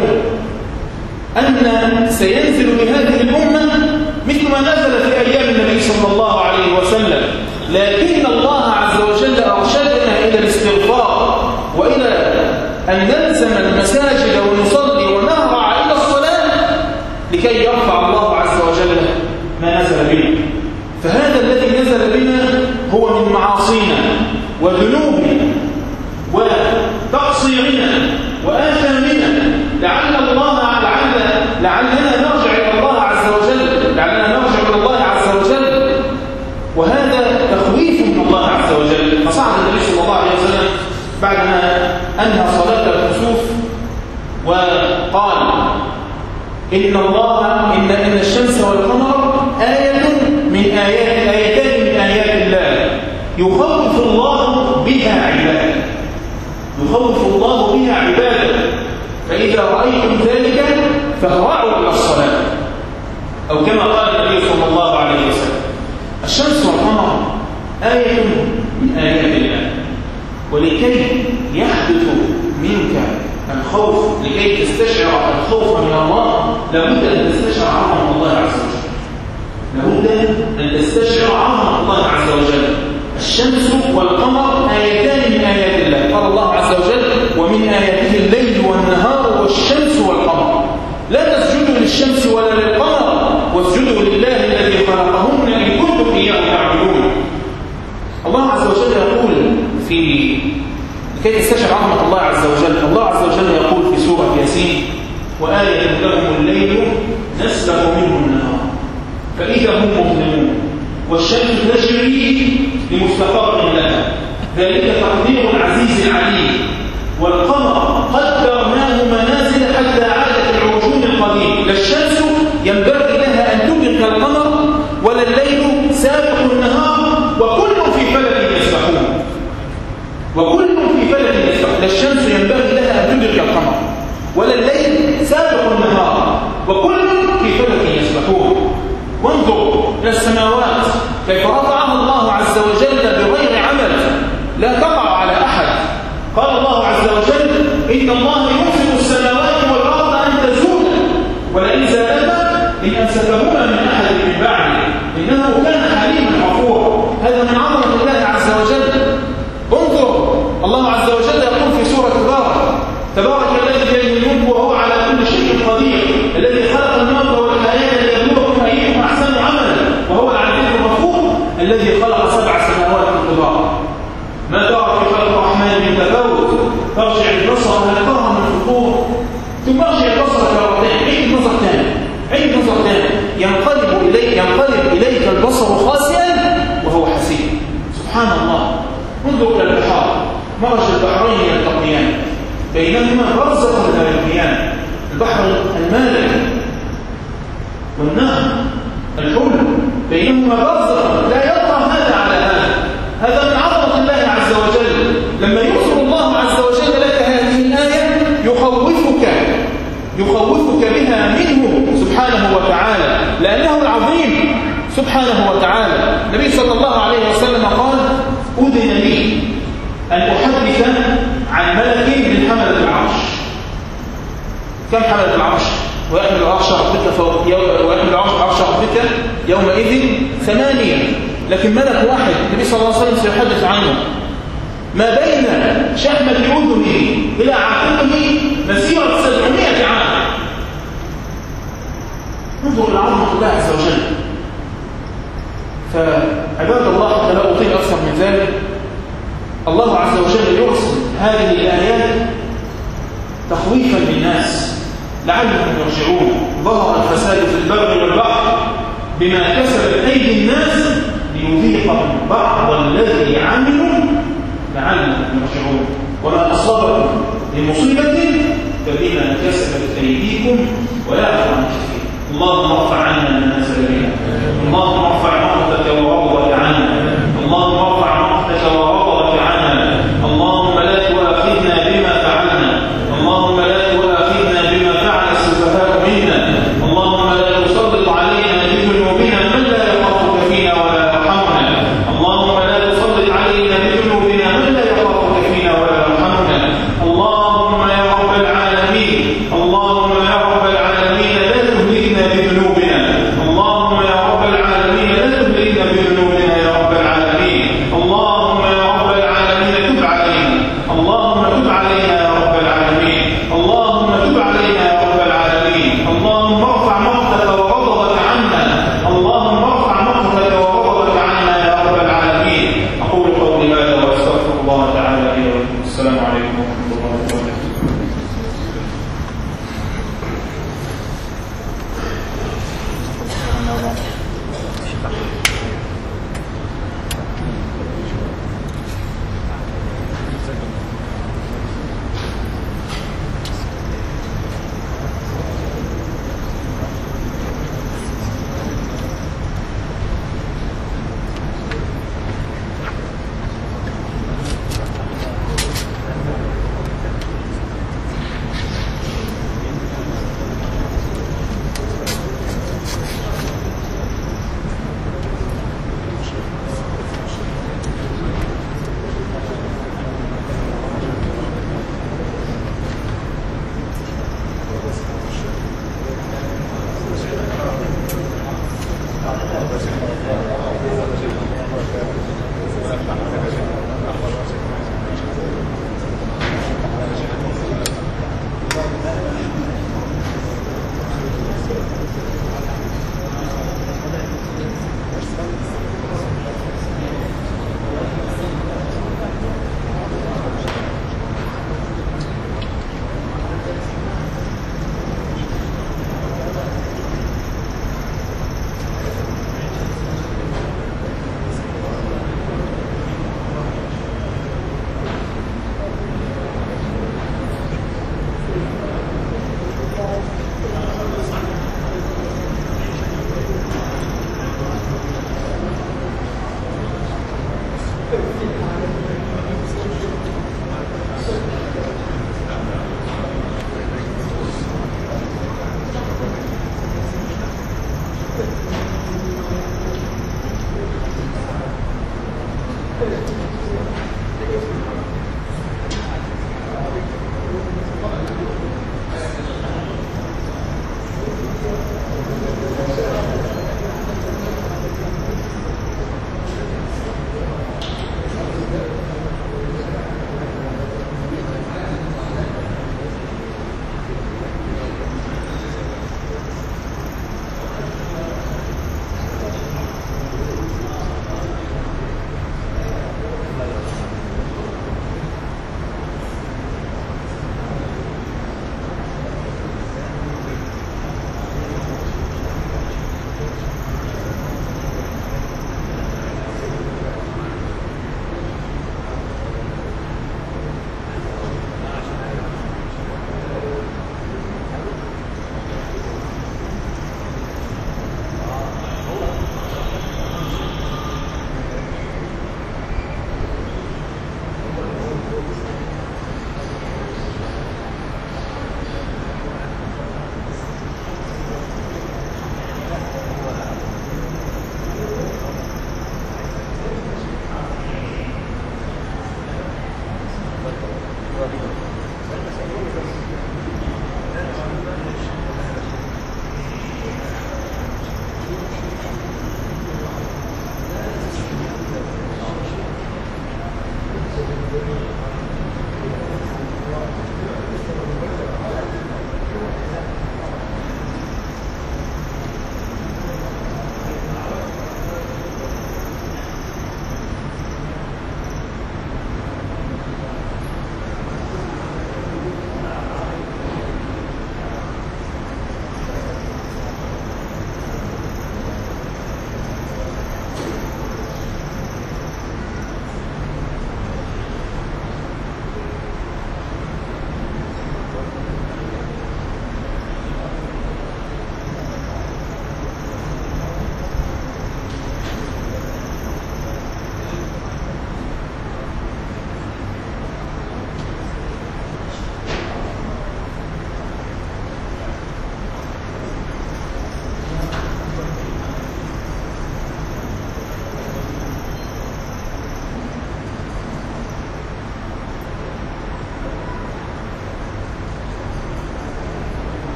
أن سينزل بهذه الأمة مثل ما نزل في أيام النبي صلى الله عليه وسلم، لكن الله عز وجل أرشدنا إلى الاستغفار وإلى أن نلزم المساجد ونصلي ونهرع إلى الصلاة لكي يرفع الله عز وجل ما نزل بنا. فهذا الذي نزل بنا هو من معاصينا وذنوبنا وتقصيرنا وآثامنا، لعلنا نرجع إلى الله عز وجل، وهذا تخويف من الله عز وجل. فصعد النبي صلى الله عليه وسلم بعدما أنهى صلاة الكسوف وقال إن الشمس والقمر آيتان من آيات الله يخوف الله بها عباده، فإذا رأيتم ذلك فهرعوا إلى الصلاة، أو كما قال النبي صلى الله عليه وسلم الشمس والقمر آية من آيات الله. ولكي يحدث منك الخوف، لكي تستشعر الخوف من الله لابد أن تستشعر عظمة الله عز وجل. الشمس والقمر آيتان من آيات الله. قال الله عز وجل ومن آياته الليل والنهار والشمس والقمر، لا تسجدوا للشمس ولا للقمر واسجدوا لله الذي خلقهن إن كنتم إياه تعبدون. الله عز وجل يقول لكي تستشعر عظمة الله عز وجل، الله عز وجل يقول في سورة ياسين وآية لهم الليل نسلخ منه النهار فإذا هم مظلمون والشمس تجري لمستقر لها ذلك تقدير العزيز العليم والقمر قدرناه منازل حتى عادت العرجون القديم. لا الشمس ينبغي لها أن تدرك القمر ولا الليل سابق النهار، وكل في الشمس ينبغي لها أن تدرك القمر ولا الليل سابق النهار وكل في فلك يسبحون. وانظر إلى السماوات كيف رفعها الله عز وجل بغير عمل لا تقع على أحد. قال الله عز وجل إن الله يمسك السماوات والأرض أن تزولا ولئن زالتا إن أمسكهما من أحد من بعده إنه كان حليما غفورا. هذا من عظمة الله عز وجل. انظر الله عز وجل يقول في سورة تبارك الذي بيده الملك وهو على كل شيء قدير الذي خلق الموت والحياة ليبلوكم أيكم أحسن عملا وهو العزيز الغفور الذي خلق 7 سماوات طباقا ما ترى في خلق الرحمن من تفاوت ترجع البصر هل ترى من فطور ثم ترجع البصر كرتين عيد نظر ثاني ينقلب إليك البصر خاسئا وهو حسير. سبحان الله. انظر إلى البحار مرج البحرين يلتقيان بينهما برزخ لا يبغيان. البحر المالح والنهر الحلو بينهما برزخ لا يبقى هذا على هذا من عظمة الله عز وجل. لما يظهر الله عز وجل لك هذه الآية يخوفك بها منه سبحانه وتعالى لأنه العظيم سبحانه وتعالى. النبي صلى الله عليه وسلم قال أذن لي أن أحدث عن ملك من حملة العرش. كم حملة العرش؟ ويحمل العرش ربك يومئذ 8 لكن ملك واحد النبي صلى الله عليه وسلم سيحدث عنه ما بين شحمة أذنه إلى عقله مسيرة 700 عام. انظر إلى عظمة الله عز وجل. فعباد الله حتى لا أطيل أكثر من ذلك الله عز وجل يرسل هذه الآيات تخويفا للناس لعلهم يرجعون. ظهر الفساد في البر والبحر بما كسبت أيدي الناس ليذيقهم بعض الذي عملوا لعلهم يرجعون. وما أصابكم من مصيبة فبما كسبت أيديكم ويعفو عن كثير. اللهم ارفع عنا ما نزل بنا اللهم